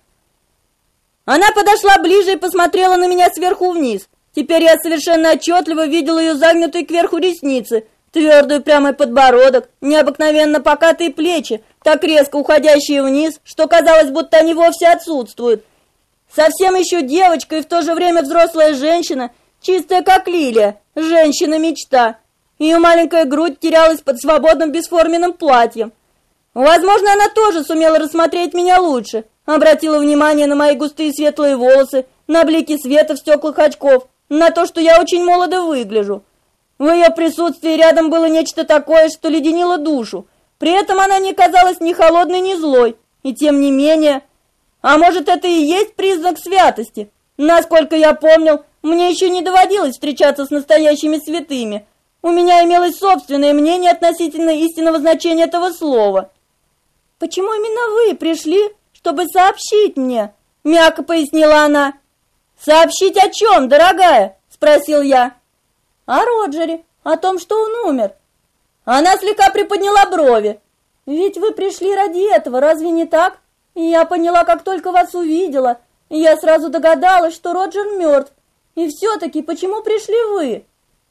A: Она подошла ближе и посмотрела на меня сверху вниз. Теперь я совершенно отчетливо видел ее загнутые кверху ресницы, твердый прямой подбородок, необыкновенно покатые плечи, так резко уходящие вниз, что казалось, будто они вовсе отсутствуют. Совсем еще девочка и в то же время взрослая женщина, чистая как лилия, женщина-мечта. Ее маленькая грудь терялась под свободным бесформенным платьем. Возможно, она тоже сумела рассмотреть меня лучше, обратила внимание на мои густые светлые волосы, на блики света в стеклах очков, на то, что я очень молодо выгляжу. В ее присутствии рядом было нечто такое, что леденило душу. При этом она не казалась ни холодной, ни злой. И тем не менее... А может, это и есть признак святости? Насколько я помнил, мне еще не доводилось встречаться с настоящими святыми. У меня имелось собственное мнение относительно истинного значения этого слова. «Почему именно вы пришли, чтобы сообщить мне?» — мягко пояснила она. «Сообщить о чем, дорогая?» — спросил я. «О Роджере, о том, что он умер». Она слегка приподняла брови. «Ведь вы пришли ради этого, разве не так? И я поняла, как только вас увидела. И я сразу догадалась, что Роджер мертв. И все-таки, почему пришли вы?»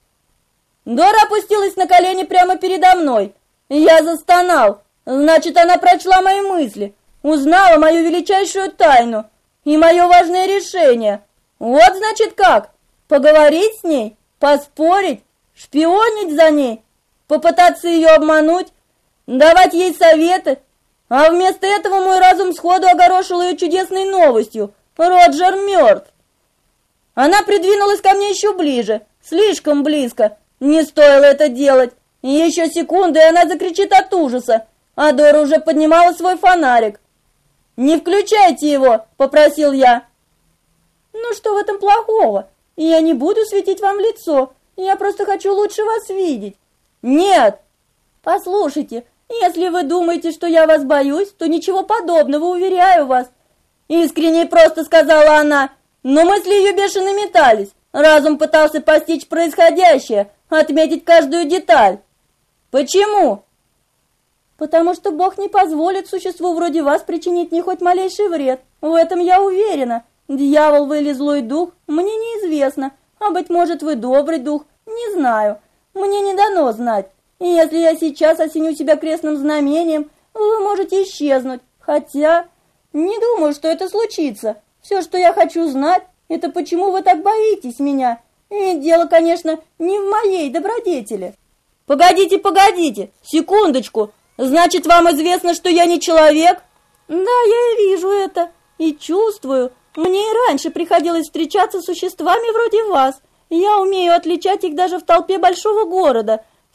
A: Дора опустилась на колени прямо передо мной. Я застонал. Значит, она прочла мои мысли, узнала мою величайшую тайну и мое важное решение. Вот значит как. Поговорить с ней, поспорить, шпионить за ней, попытаться ее обмануть, давать ей советы. А вместо этого мой разум сходу огорошил ее чудесной новостью. Роджер мертв. Она придвинулась ко мне еще ближе, слишком близко. Не стоило это делать. Еще секунды, и она закричит от ужаса. А Дора уже поднимала свой фонарик. «Не включайте его», — попросил я. «Ну что в этом плохого? Я не буду светить вам в лицо. Я просто хочу лучше вас видеть». «Нет». «Послушайте, если вы думаете, что я вас боюсь, то ничего подобного, уверяю вас». Искренне просто сказала она, но мысли ее бешено метались. Разум пытался постичь происходящее, отметить каждую деталь. «Почему?» «Потому что Бог не позволит существу вроде вас причинить мне хоть малейший вред. В этом я уверена. Дьявол вы или злой дух, мне неизвестно. А быть может, вы добрый дух, не знаю. Мне не дано знать. И если я сейчас осеню себя крестным знамением, вы можете исчезнуть. Хотя не думаю, что это случится. Все, что я хочу знать, это почему вы так боитесь меня. И дело, конечно, не в моей добродетели». «Погодите, секундочку. Значит, вам известно, что я не человек?» «Да, я вижу это и чувствую. Мне и раньше приходилось встречаться с существами вроде вас. Я умею отличать их даже в толпе большого города.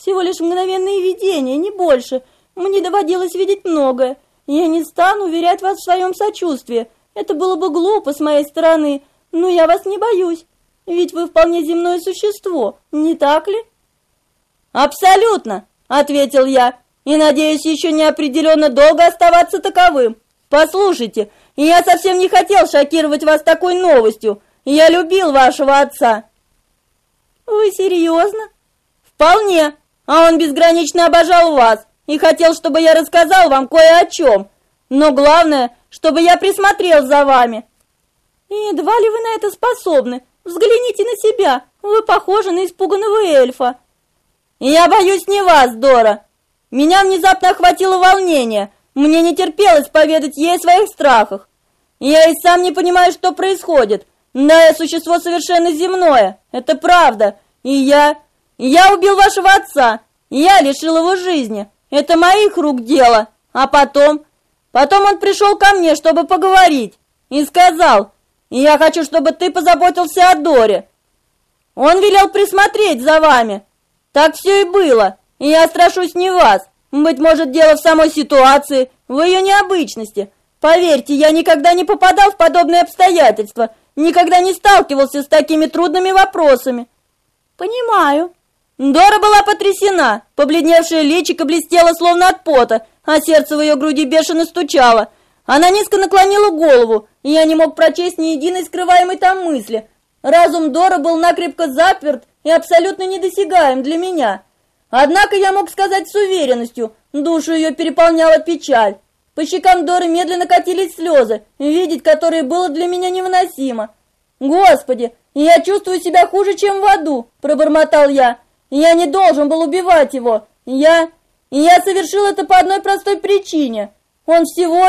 A: всего лишь мгновенные видения, не больше. Мне доводилось видеть многое. Я не стану уверять вас в своем сочувствии. Это было бы глупо с моей стороны, но я вас не боюсь. Ведь вы вполне земное существо, не так ли?» «Абсолютно», — ответил я, «и надеюсь еще неопределенно долго оставаться таковым. Послушайте, я совсем не хотел шокировать вас такой новостью. Я любил вашего отца». «Вы серьезно?» «Вполне. А он безгранично обожал вас и хотел, чтобы я рассказал вам кое о чем. Но главное, чтобы я присмотрел за вами». «И едва ли вы на это способны? Взгляните на себя. Вы похожи на испуганного эльфа». «Я боюсь не вас, Дора. Меня внезапно охватило волнение. Мне не терпелось поведать ей о своих страхах. Я и сам не понимаю, что происходит. Да, я существо совершенно земное. Это правда. И я убил вашего отца. Я лишил его жизни. Это моих рук дело. А потом он пришел ко мне, чтобы поговорить. И сказал: я хочу, чтобы ты позаботился о Доре. Он велел присмотреть за вами. Так все и было. И я страшусь не вас. Быть может, дело в самой ситуации, в ее необычности. Поверьте, я никогда не попадал в подобные обстоятельства, никогда не сталкивался с такими трудными вопросами». «Понимаю». Дора была потрясена. Побледневшее личико блестело словно от пота, а сердце в ее груди бешено стучало. Она низко наклонила голову, и я не мог прочесть ни единой скрываемой там мысли. Разум Доры был накрепко заперт и абсолютно недосягаем для меня. Однако я мог сказать с уверенностью, душу ее переполняла печаль. По щекам Доры медленно катились слезы, видеть которые было для меня невыносимо. «Господи, я чувствую себя хуже, чем в аду», — пробормотал я. «Я не должен был убивать его. Я совершил это по одной простой причине. Он всего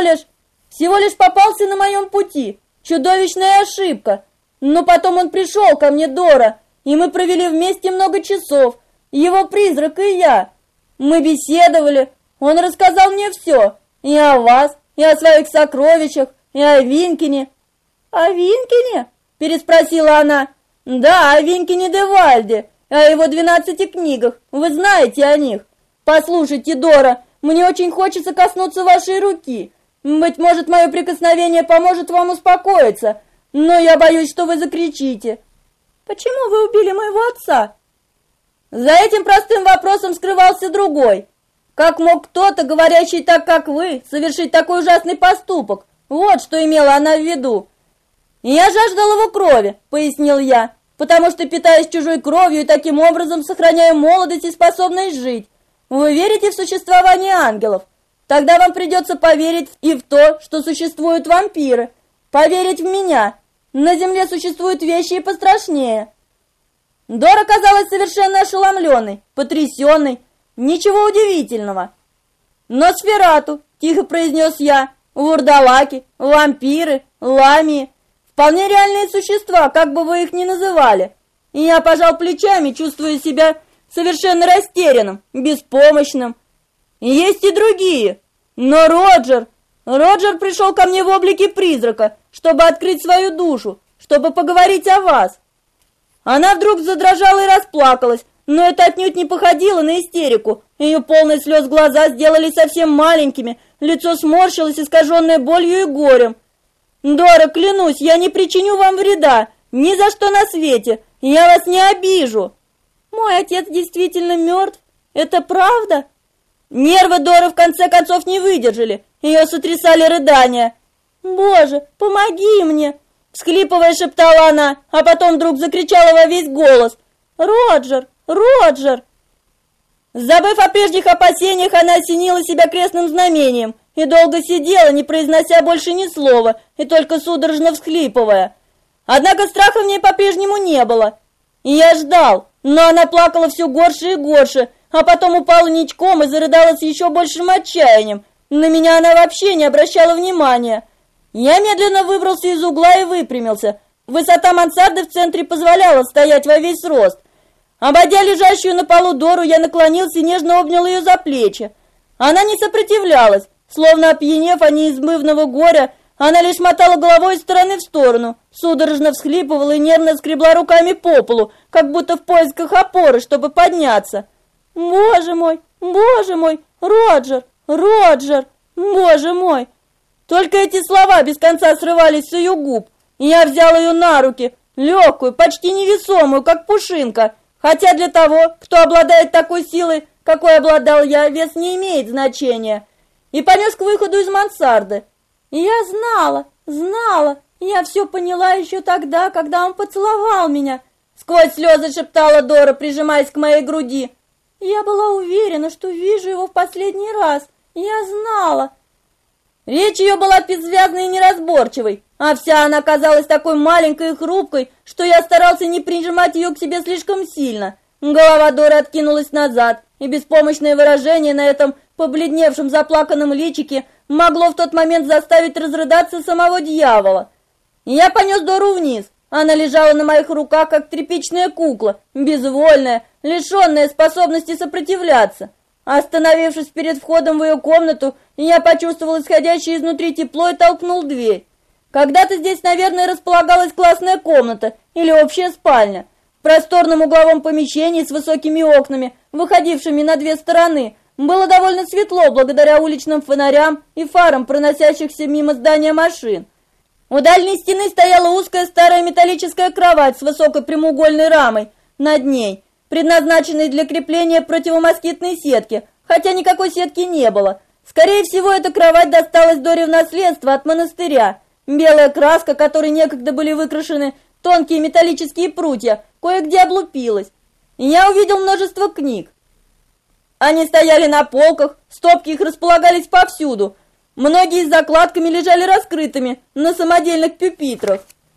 A: лишь попался на моем пути. Чудовищная ошибка. Но потом он пришел ко мне, Дора, и мы провели вместе много часов. Его призрак и я. Мы беседовали. Он рассказал мне все. И о вас, и о своих сокровищах, и о Винкине». «О Винкине?» — переспросила она. «Да, о Винкине де Вальде, о его 12 книгах. Вы знаете о них. Послушайте, Дора, мне очень хочется коснуться вашей руки. Быть может, мое прикосновение поможет вам успокоиться, но я боюсь, что вы закричите». «Почему вы убили моего отца?» За этим простым вопросом скрывался другой. Как мог кто-то, говорящий так, как вы, совершить такой ужасный поступок? Вот что имела она в виду. «Я жаждал его крови», — пояснил я, «потому что, питаясь чужой кровью и таким образом сохраняю молодость и способность жить. Вы верите в существование ангелов? Тогда вам придется поверить и в то, что существуют вампиры. Поверить в меня. На земле существуют вещи и пострашнее». Дора казалась совершенно ошеломленной, потрясенной. Ничего удивительного. «Носферату», — тихо произнес я, «вурдалаки, вампиры, ламии. Вполне реальные существа, как бы вы их ни называли». И я пожал плечами, чувствуя себя совершенно растерянным, беспомощным. Есть и другие. Но Роджер пришел ко мне в облике призрака, чтобы открыть свою душу, чтобы поговорить о вас. Она вдруг задрожала и расплакалась, но это отнюдь не походило на истерику. Ее полные слез глаза сделались совсем маленькими, лицо сморщилось, искаженное болью и горем. «Дора, клянусь, я не причиню вам вреда, ни за что на свете, я вас не обижу». «Мой отец действительно мертв? Это правда?» Нервы Доры в конце концов не выдержали, ее сотрясали рыдания. «Боже, помоги мне!» Всхлипывая, шептала она, а потом вдруг закричала во весь голос. «Роджер! Роджер!» Забыв о прежних опасениях, она осенила себя крестным знамением и долго сидела, не произнося больше ни слова и только судорожно всхлипывая. Однако страха в ней по-прежнему не было. И я ждал, но она плакала все горше и горше, а потом упала ничком и зарыдала с еще большим отчаянием. На меня она вообще не обращала внимания. Я медленно выбрался из угла и выпрямился. Высота мансарды в центре позволяла стоять во весь рост. Обойдя лежащую на полу Дору, я наклонился и нежно обнял ее за плечи. Она не сопротивлялась. Словно опьянев от неизбывного горя, она лишь мотала головой из стороны в сторону, судорожно всхлипывала и нервно скребла руками по полу, как будто в поисках опоры, чтобы подняться. Боже мой, Роджер, Роджер, боже мой!» Только эти слова без конца срывались с ее губ, и я взял ее на руки, легкую, почти невесомую, как пушинка, хотя для того, кто обладает такой силой, какой обладал я, вес не имеет значения, и понес к выходу из мансарды. И я знала, я все поняла еще тогда, когда он поцеловал меня, сквозь слезы шептала Дора, прижимаясь к моей груди. Я была уверена, что вижу его в последний раз, я знала. Речь ее была бессвязной и неразборчивой, а вся она казалась такой маленькой и хрупкой, что я старался не прижимать ее к себе слишком сильно. Голова Доры откинулась назад, и беспомощное выражение на этом побледневшем заплаканном личике могло в тот момент заставить разрыдаться самого дьявола. Я понес Дору вниз. Она лежала на моих руках, как тряпичная кукла, безвольная, лишенная способности сопротивляться. Остановившись перед входом в ее комнату, я почувствовал исходящее изнутри тепло и толкнул дверь. Когда-то здесь, наверное, располагалась классная комната или общая спальня. В просторном угловом помещении с высокими окнами, выходившими на две стороны, было довольно светло благодаря уличным фонарям и фарам, проносящихся мимо здания машин. У дальней стены стояла узкая старая металлическая кровать с высокой прямоугольной рамой над ней, предназначенной для крепления противомоскитной сетки, хотя никакой сетки не было. Скорее всего, эта кровать досталась Доре в наследство от монастыря. Белая краска, которой некогда были выкрашены тонкие металлические прутья, кое-где облупилась. И я увидел множество книг. Они стояли на полках, стопки их располагались повсюду. Многие с закладками лежали раскрытыми на самодельных пюпитрах.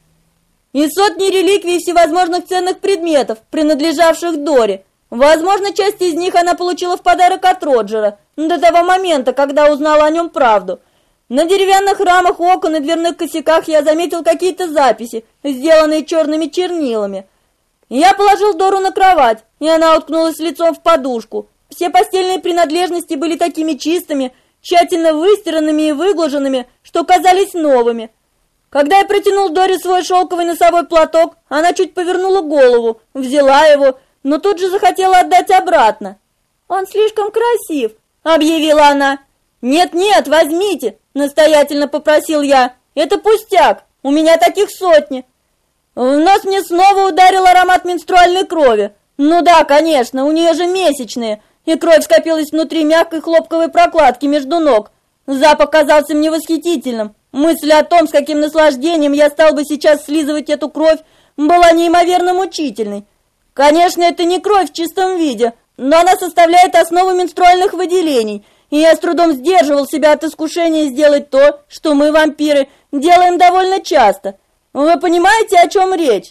A: И сотни реликвий всевозможных ценных предметов, принадлежавших Доре. Возможно, часть из них она получила в подарок от Роджера, до того момента, когда узнала о нем правду. На деревянных рамах окон и дверных косяках я заметил какие-то записи, сделанные черными чернилами. Я положил Дору на кровать, и она уткнулась лицом в подушку. Все постельные принадлежности были такими чистыми, тщательно выстиранными и выглаженными, что казались новыми. Когда я протянул Доре свой шелковый носовой платок, она чуть повернула голову, взяла его, но тут же захотела отдать обратно. «Он слишком красив», — объявила она. «Нет-нет, возьмите», — настоятельно попросил я. «Это пустяк, у меня таких сотни». В нос мне снова ударил аромат менструальной крови. Ну да, конечно, у нее же месячные, и кровь скопилась внутри мягкой хлопковой прокладки между ног. Запах казался мне восхитительным. Мысль о том, с каким наслаждением я стал бы сейчас слизывать эту кровь, была неимоверно мучительной. Конечно, это не кровь в чистом виде, но она составляет основу менструальных выделений, и я с трудом сдерживал себя от искушения сделать то, что мы, вампиры, делаем довольно часто. Вы понимаете, о чем речь?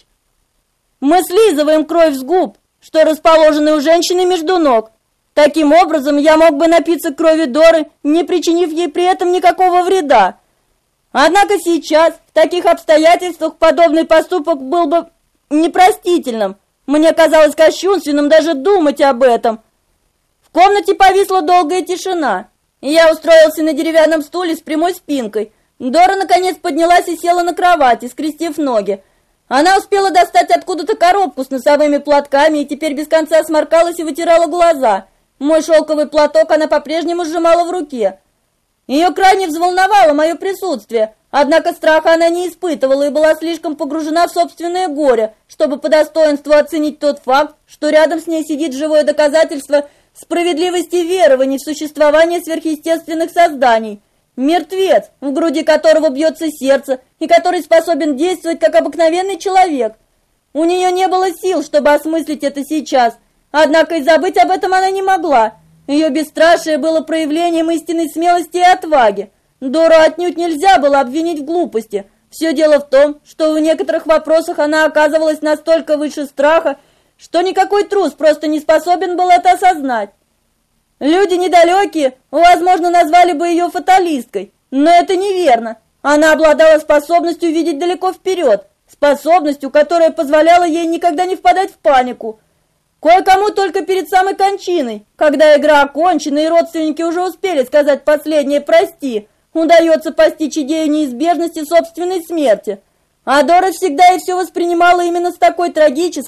A: Мы слизываем кровь с губ, что расположены у женщины между ног. Таким образом, я мог бы напиться крови Доры, не причинив ей при этом никакого вреда. Однако сейчас, в таких обстоятельствах, подобный поступок был бы непростительным. Мне казалось кощунственным даже думать об этом. В комнате повисла долгая тишина, и я устроился на деревянном стуле с прямой спинкой. Дора наконец поднялась и села на кровати, скрестив ноги. Она успела достать откуда-то коробку с носовыми платками и теперь без конца сморкалась и вытирала глаза. Мой шелковый платок она по-прежнему сжимала в руке. Ее крайне взволновало мое присутствие, однако страха она не испытывала и была слишком погружена в собственное горе, чтобы по достоинству оценить тот факт, что рядом с ней сидит живое доказательство справедливости верований в существование сверхъестественных созданий. Мертвец, в груди которого бьется сердце и который способен действовать как обыкновенный человек. У нее не было сил, чтобы осмыслить это сейчас, однако и забыть об этом она не могла. Ее бесстрашие было проявлением истинной смелости и отваги. Дору отнюдь нельзя было обвинить в глупости. Все дело в том, что в некоторых вопросах она оказывалась настолько выше страха, что никакой трус просто не способен был это осознать. Люди недалекие, возможно, назвали бы ее фаталисткой, но это неверно. Она обладала способностью видеть далеко вперед, способностью, которая позволяла ей никогда не впадать в панику. Кое-кому только перед самой кончиной, когда игра окончена и родственники уже успели сказать последнее «прости», удается постичь идею неизбежности собственной смерти. А Дора всегда и все воспринимала именно с такой трагической,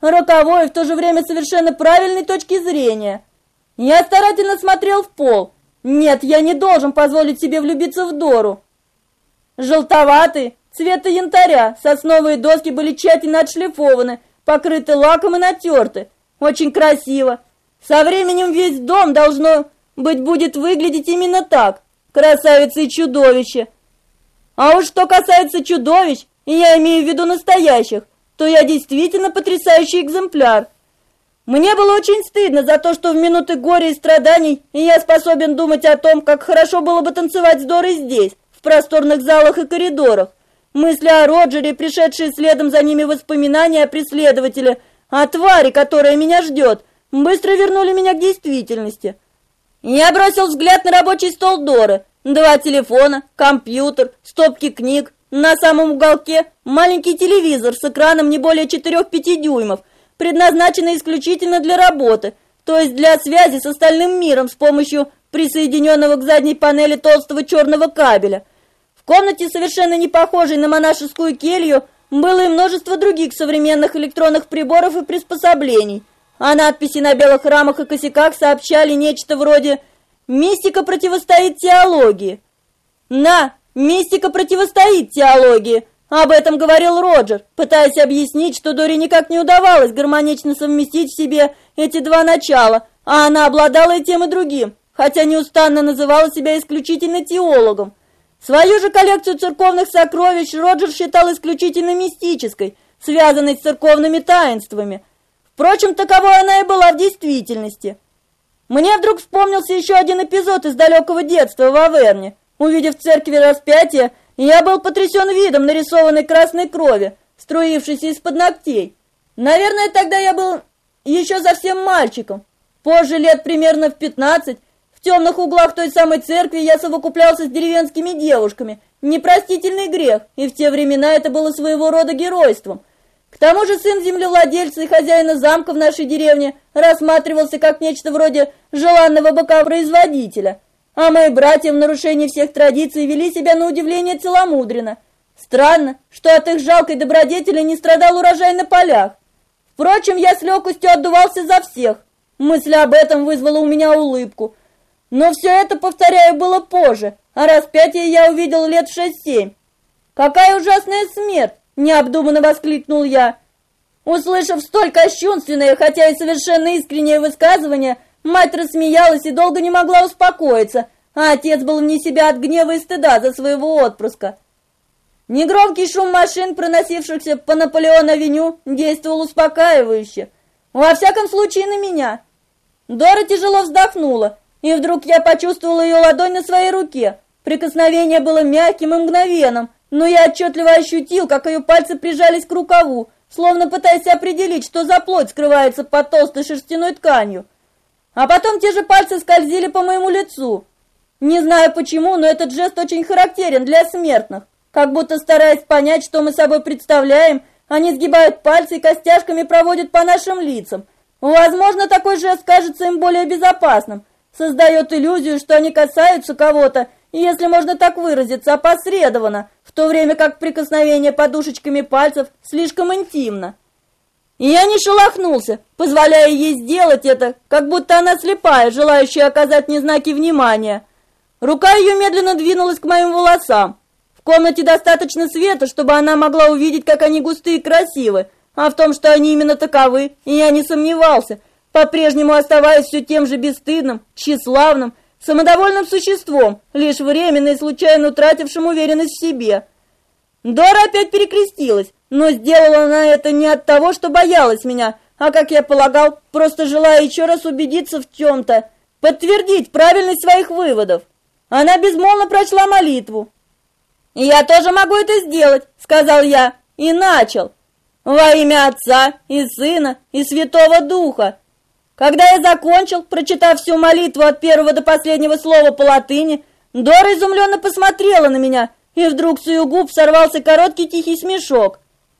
A: роковой и в то же время совершенно правильной точки зрения. Я старательно смотрел в пол. Нет, я не должен позволить себе влюбиться в Дору. Желтоватые, цвета янтаря, сосновые доски были тщательно отшлифованы, покрыты лаком и натерты. Очень красиво. Со временем весь дом, должно быть, будет выглядеть именно так. Красавица и чудовище. А уж что касается чудовищ, и я имею в виду настоящих, то я действительно потрясающий экземпляр. Мне было очень стыдно за то, что в минуты горя и страданий я способен думать о том, как хорошо было бы танцевать с Дорой здесь, в просторных залах и коридорах. Мысли о Роджере, пришедшие следом за ними воспоминания о преследователе, о твари, которая меня ждет, быстро вернули меня к действительности. Я бросил взгляд на рабочий стол Доры. 2 телефона, компьютер, стопки книг. На самом уголке маленький телевизор с экраном не более 4-5 дюймов, предназначенный исключительно для работы, то есть для связи с остальным миром с помощью присоединенного к задней панели толстого черного кабеля. В комнате, совершенно не похожей на монашескую келью, было и множество других современных электронных приборов и приспособлений, а надписи на белых рамах и косяках сообщали нечто вроде «Мистика противостоит теологии». Мистика противостоит теологии. Об этом говорил Роджер, пытаясь объяснить, что Доре никак не удавалось гармонично совместить в себе эти два начала, а она обладала и тем, и другим, хотя неустанно называла себя исключительно теологом. Свою же коллекцию церковных сокровищ Роджер считал исключительно мистической, связанной с церковными таинствами. Впрочем, таковой она и была в действительности. Мне вдруг вспомнился еще один эпизод из далекого детства в Аверне. Увидев в церкви распятие, я был потрясен видом нарисованной красной крови, струившейся из-под ногтей. Наверное, тогда я был еще совсем мальчиком. Позже, лет примерно в 15, в темных углах той самой церкви я совокуплялся с деревенскими девушками. Непростительный грех, и в те времена это было своего рода геройством. К тому же сын землевладельца и хозяина замка в нашей деревне рассматривался как нечто вроде желанного быкопроизводителя, а мои братья в нарушении всех традиций вели себя на удивление целомудренно. Странно, что от их жалкой добродетели не страдал урожай на полях. Впрочем, я с легкостью отдувался за всех. Мысль об этом вызвала у меня улыбку. Но все это, повторяю, было позже, а распятие я увидел лет в 6-7. «Какая ужасная смерть!» — необдуманно воскликнул я. Услышав столь кощунственное, хотя и совершенно искреннее высказывание, мать рассмеялась и долго не могла успокоиться, а отец был вне себя от гнева и стыда за своего отпрыска. Негромкий шум машин, проносившихся по Наполеон-авеню, действовал успокаивающе. Во всяком случае, на меня. Дора тяжело вздохнула, и вдруг я почувствовала ее ладонь на своей руке. Прикосновение было мягким и мгновенным, но я отчетливо ощутил, как ее пальцы прижались к рукаву, словно пытаясь определить, что за плоть скрывается под толстой шерстяной тканью. А потом те же пальцы скользили по моему лицу. Не знаю почему, но этот жест очень характерен для смертных. Как будто стараясь понять, что мы собой представляем, они сгибают пальцы и костяшками проводят по нашим лицам. Возможно, такой жест кажется им более безопасным, создает иллюзию, что они касаются кого-то, если можно так выразиться, опосредованно, в то время как прикосновение подушечками пальцев слишком интимно. И я не шелохнулся, позволяя ей сделать это, как будто она слепая, желающая оказать мне знаки внимания. Рука ее медленно двинулась к моим волосам. В комнате достаточно света, чтобы она могла увидеть, как они густые и красивы, а в том, что они именно таковы, и я не сомневался, по-прежнему оставаясь все тем же бесстыдным, тщеславным, самодовольным существом, лишь временно и случайно утратившим уверенность в себе. Дора опять перекрестилась, но сделала она это не от того, что боялась меня, а, как я полагал, просто желая еще раз убедиться в чем-то, подтвердить правильность своих выводов. Она безмолвно прочла молитву. «Я тоже могу это сделать», — сказал я, и начал. «Во имя Отца и Сына и Святого Духа». Когда я закончил, прочитав всю молитву от первого до последнего слова по латыни, Дора изумленно посмотрела на меня, и вдруг с ее губ сорвался короткий тихий смешок.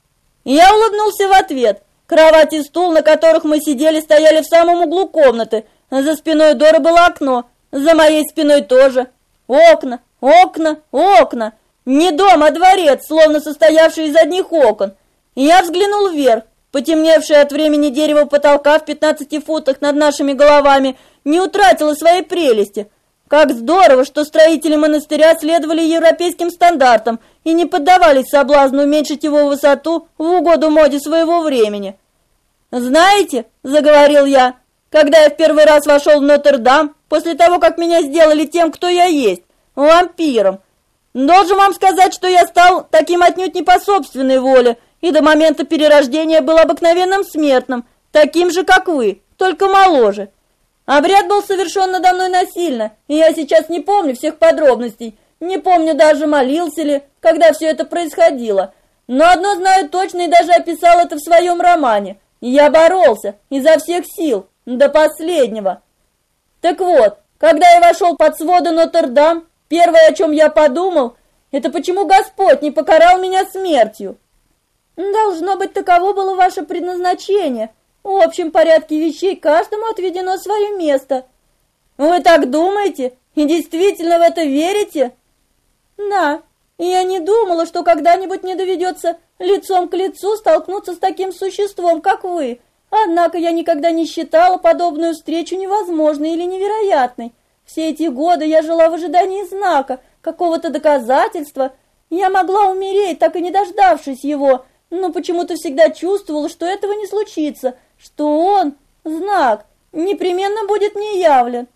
A: Я улыбнулся в ответ. Кровать и стул, на которых мы сидели, стояли в самом углу комнаты. За спиной Доры было окно, за моей спиной тоже. Окна, окна, окна. Не дом, а дворец, словно состоявший из одних окон. Я взглянул вверх. потемневшее от времени дерево потолка в 15 футах над нашими головами, не утратило своей прелести. Как здорово, что строители монастыря следовали европейским стандартам и не поддавались соблазну уменьшить его высоту в угоду моде своего времени. «Знаете, — заговорил я, — когда я в первый раз вошел в Нотр-Дам, после того, как меня сделали тем, кто я есть, вампиром, должен вам сказать, что я стал таким отнюдь не по собственной воле, и до момента перерождения был обыкновенным смертным, таким же, как вы, только моложе. Обряд был совершен надо мной насильно, и я сейчас не помню всех подробностей, не помню даже, молился ли, когда все это происходило. Но одно знаю точно и даже описал это в своем романе. Я боролся изо всех сил, до последнего. Так вот, когда я вошел под своды Нотр-Дам, первое, о чем я подумал, это почему Господь не покарал меня смертью. Должно быть, таково было ваше предназначение. В общем порядке вещей каждому отведено свое место. Вы так думаете? И действительно в это верите? Да, и я не думала, что когда-нибудь мне доведется лицом к лицу столкнуться с таким существом, как вы. Однако я никогда не считала подобную встречу невозможной или невероятной. Все эти годы я жила в ожидании знака, какого-то доказательства. Я могла умереть, так и не дождавшись его, но почему-то всегда чувствовала, что этого не случится, что он, знак, непременно будет мне явлен.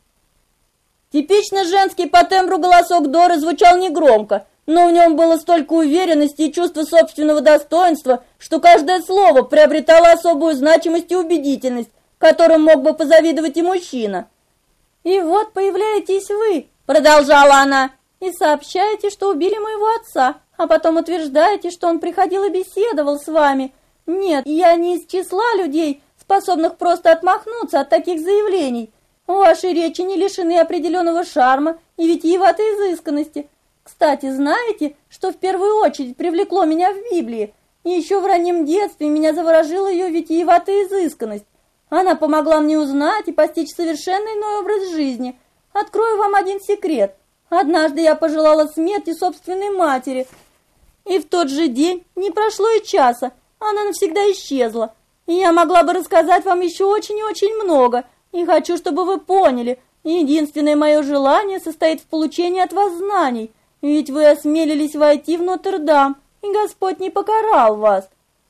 A: Типично женский по тембру голосок Доры звучал негромко, но в нем было столько уверенности и чувства собственного достоинства, что каждое слово приобретало особую значимость и убедительность, которым мог бы позавидовать и мужчина. «И вот появляетесь вы», — продолжала она, — «и сообщаете, что убили моего отца, а потом утверждаете, что он приходил и беседовал с вами. Нет, я не из числа людей, способных просто отмахнуться от таких заявлений. Ваши речи не лишены определенного шарма и витиеватой изысканности. Кстати, знаете, что в первую очередь привлекло меня в Библии? И еще в раннем детстве меня заворожила ее витиеватая изысканность. Она помогла мне узнать и постичь совершенно иной образ жизни. Открою вам один секрет. Однажды я пожелала смерти собственной матери, и в тот же день не прошло и часа, она навсегда исчезла. И я могла бы рассказать вам еще очень и очень много, и хочу, чтобы вы поняли, единственное мое желание состоит в получении от вас знаний, ведь вы осмелились войти в Нотр-Дам, и Господь не покарал вас».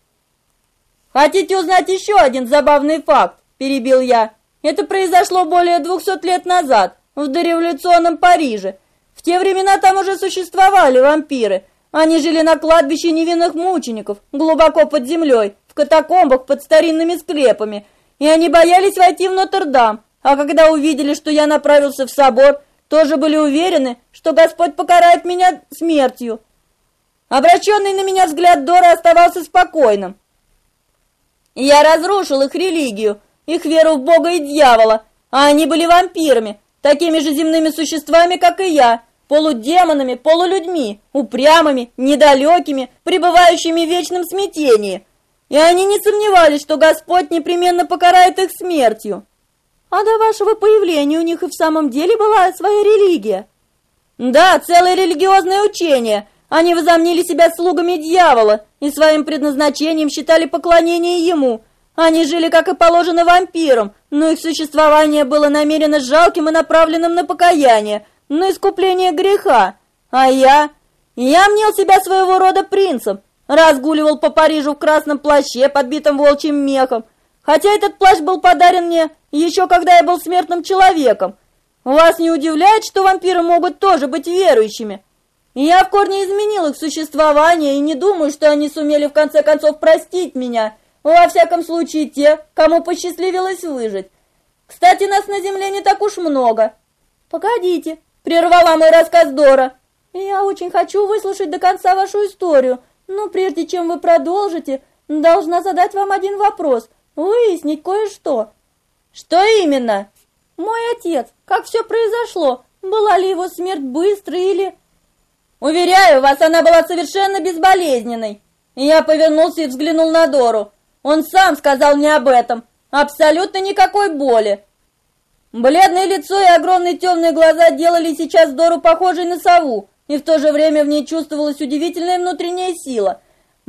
A: «Хотите узнать еще один забавный факт?» – перебил я. «Это произошло более 200 лет назад, в дореволюционном Париже. В те времена там уже существовали вампиры. Они жили на кладбище невинных мучеников, глубоко под землей, в катакомбах под старинными склепами, и они боялись войти в Нотр-Дам, а когда увидели, что я направился в собор, тоже были уверены, что Господь покарает меня смертью». Обращенный на меня взгляд Доры оставался спокойным. «Я разрушил их религию, их веру в Бога и дьявола, а они были вампирами, такими же земными существами, как и я, полудемонами, полулюдьми, упрямыми, недалекими, пребывающими в вечном смятении. И они не сомневались, что Господь непременно покарает их смертью». «А до вашего появления у них и в самом деле была своя религия?» «Да, целое религиозное учение. Они возомнили себя слугами дьявола и своим предназначением считали поклонение ему. Они жили, как и положено, вампирам, но их существование было намеренно жалким и направленным на покаяние, на искупление греха. А я мнил себя своего рода принцем, разгуливал по Парижу в красном плаще, подбитом волчьим мехом, хотя этот плащ был подарен мне еще когда я был смертным человеком. Вас не удивляет, что вампиры могут тоже быть верующими? Я в корне изменил их существование и не думаю, что они сумели в конце концов простить меня, во всяком случае те, кому посчастливилось выжить. Кстати, нас на земле не так уж много». «Погодите», — прервала мой рассказ Дора. «Я очень хочу выслушать до конца вашу историю, но прежде чем вы продолжите, должна задать вам один вопрос, выяснить кое-что». «Что именно?» «Мой отец, как все произошло? Была ли его смерть быстрой или...» «Уверяю вас, она была совершенно безболезненной». Я повернулся и взглянул на Дору. Он сам сказал мне об этом. Абсолютно никакой боли. Бледное лицо и огромные темные глаза делали сейчас Дору похожей на сову, и в то же время в ней чувствовалась удивительная внутренняя сила.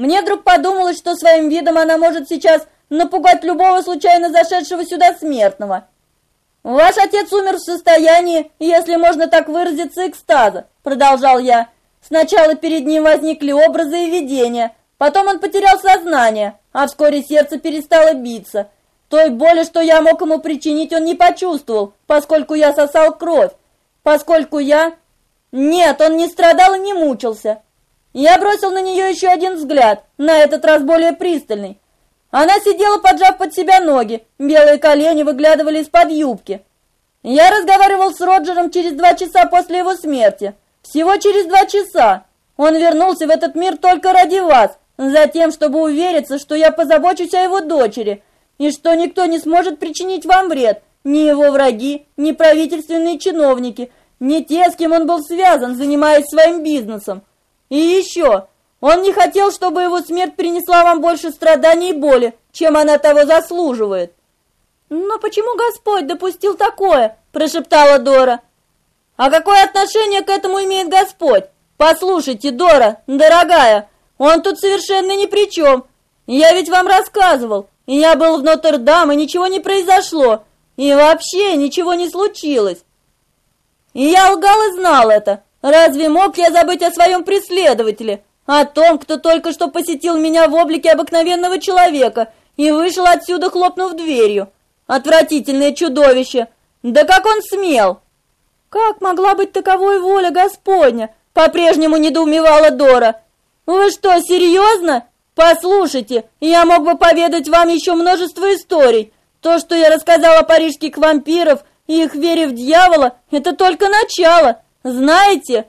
A: Мне вдруг подумалось, что своим видом она может сейчас напугать любого случайно зашедшего сюда смертного. «Ваш отец умер в состоянии, если можно так выразиться, экстаза», — продолжал я. «Сначала перед ним возникли образы и видения, потом он потерял сознание, а вскоре сердце перестало биться. Той боли, что я мог ему причинить, он не почувствовал, поскольку я сосал кровь, поскольку я... Нет, он не страдал и не мучился. Я бросил на нее еще один взгляд, на этот раз более пристальный. Она сидела, поджав под себя ноги, белые колени выглядывали из-под юбки. Я разговаривал с Роджером через 2 часа после его смерти. Всего через 2 часа. Он вернулся в этот мир только ради вас, затем, чтобы увериться, что я позабочусь о его дочери, и что никто не сможет причинить вам вред, ни его враги, ни правительственные чиновники, ни те, с кем он был связан, занимаясь своим бизнесом. И еще, он не хотел, чтобы его смерть принесла вам больше страданий и боли, чем она того заслуживает». «Но почему Господь допустил такое?» – прошептала Дора. «А какое отношение к этому имеет Господь? Послушайте, Дора, дорогая, он тут совершенно ни при чем. Я ведь вам рассказывал, и я был в Нотр-Дам, и ничего не произошло, и вообще ничего не случилось. И я лгал и знал это. Разве мог я забыть о своем преследователе, о том, кто только что посетил меня в облике обыкновенного человека и вышел отсюда, хлопнув дверью? Отвратительное чудовище! Да как он смел!» «Как могла быть таковой воля Господня?» — по-прежнему недоумевала Дора. «Вы что, серьезно? Послушайте, я мог бы поведать вам еще множество историй. То, что я рассказал о парижских вампиров и их вере в дьявола, это только начало. Знаете?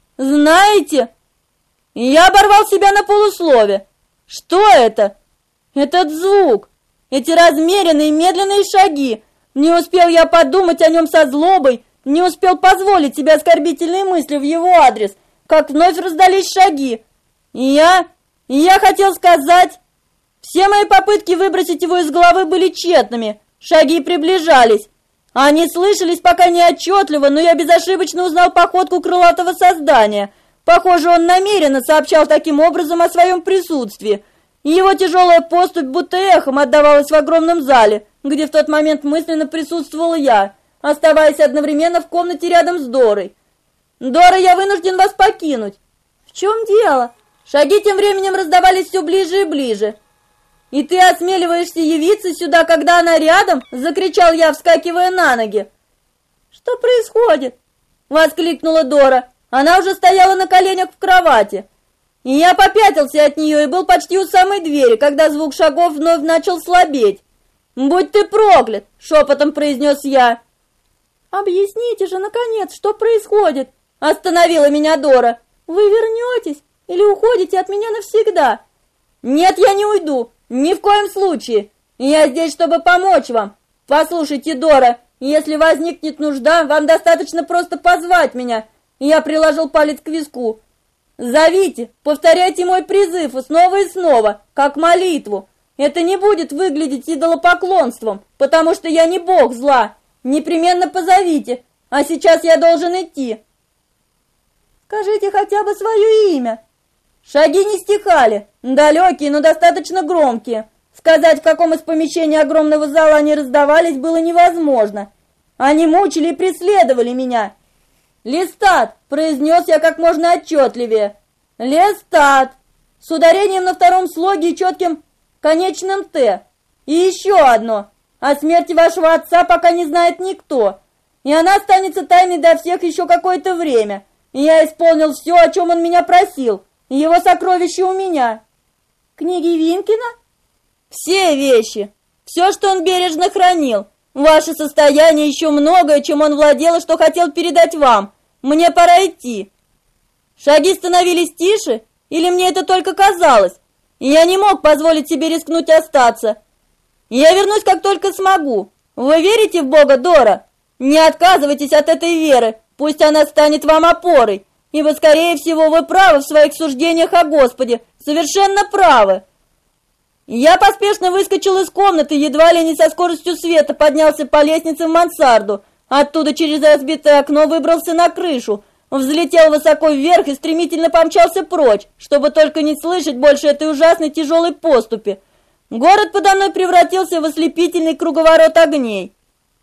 A: Я оборвал себя на полуслове. Что это? Этот звук, эти размеренные медленные шаги. Не успел я подумать о нем со злобой, не успел позволить себе оскорбительные мысли в его адрес, как вновь раздались шаги. И я хотел сказать... Все мои попытки выбросить его из головы были тщетными. Шаги приближались. Они слышались пока не отчетливо, но я безошибочно узнал походку крылатого создания. Похоже, он намеренно сообщал таким образом о своем присутствии. Его тяжелая поступь будто эхом отдавалась в огромном зале, где в тот момент мысленно присутствовал я, оставаясь одновременно в комнате рядом с Дорой. «Дора, я вынужден вас покинуть». «В чем дело?» Шаги тем временем раздавались все ближе и ближе. «И ты осмеливаешься явиться сюда, когда она рядом?» — закричал я, вскакивая на ноги. «Что происходит?» — воскликнула Дора. Она уже стояла на коленях в кровати. И я попятился от нее и был почти у самой двери, когда звук шагов вновь начал слабеть. «Будь ты проклят!» — шепотом произнес я. «Объясните же, наконец, что происходит?» — остановила меня Дора. «Вы вернетесь или уходите от меня навсегда?» «Нет, я не уйду. Ни в коем случае. Я здесь, чтобы помочь вам. Послушайте, Дора, если возникнет нужда, вам достаточно просто позвать меня». Я приложил палец к виску. «Зовите, повторяйте мой призыв и снова, как молитву. Это не будет выглядеть идолопоклонством, потому что я не бог зла. Непременно позовите, а сейчас я должен идти». «Скажите хотя бы свое имя». Шаги не стихали, далекие, но достаточно громкие. Сказать, в каком из помещений огромного зала они раздавались, было невозможно. Они мучили и преследовали меня. «Лестат!» — произнес я как можно отчетливее. «Лестат!» с ударением на втором слоге и четким конечным «т». И еще одно. О смерти вашего отца пока не знает никто. И она останется тайной до всех еще какое-то время. И я исполнил все, о чем он меня просил. Его сокровища у меня». «Книги Винкина?» «Все вещи. Все, что он бережно хранил. Ваше состояние еще многое, чем он владел и что хотел передать вам. Мне пора идти». Шаги становились тише, или мне это только казалось? И я не мог позволить себе рискнуть остаться. «Я вернусь, как только смогу. Вы верите в Бога, Дора? Не отказывайтесь от этой веры, пусть она станет вам опорой. Ибо, скорее всего, вы правы в своих суждениях о Господе, совершенно правы». Я поспешно выскочил из комнаты, едва ли не со скоростью света поднялся по лестнице в мансарду. Оттуда через разбитое окно выбрался на крышу, взлетел высоко вверх и стремительно помчался прочь, чтобы только не слышать больше этой ужасной тяжелой поступи. Город подо мной превратился в ослепительный круговорот огней.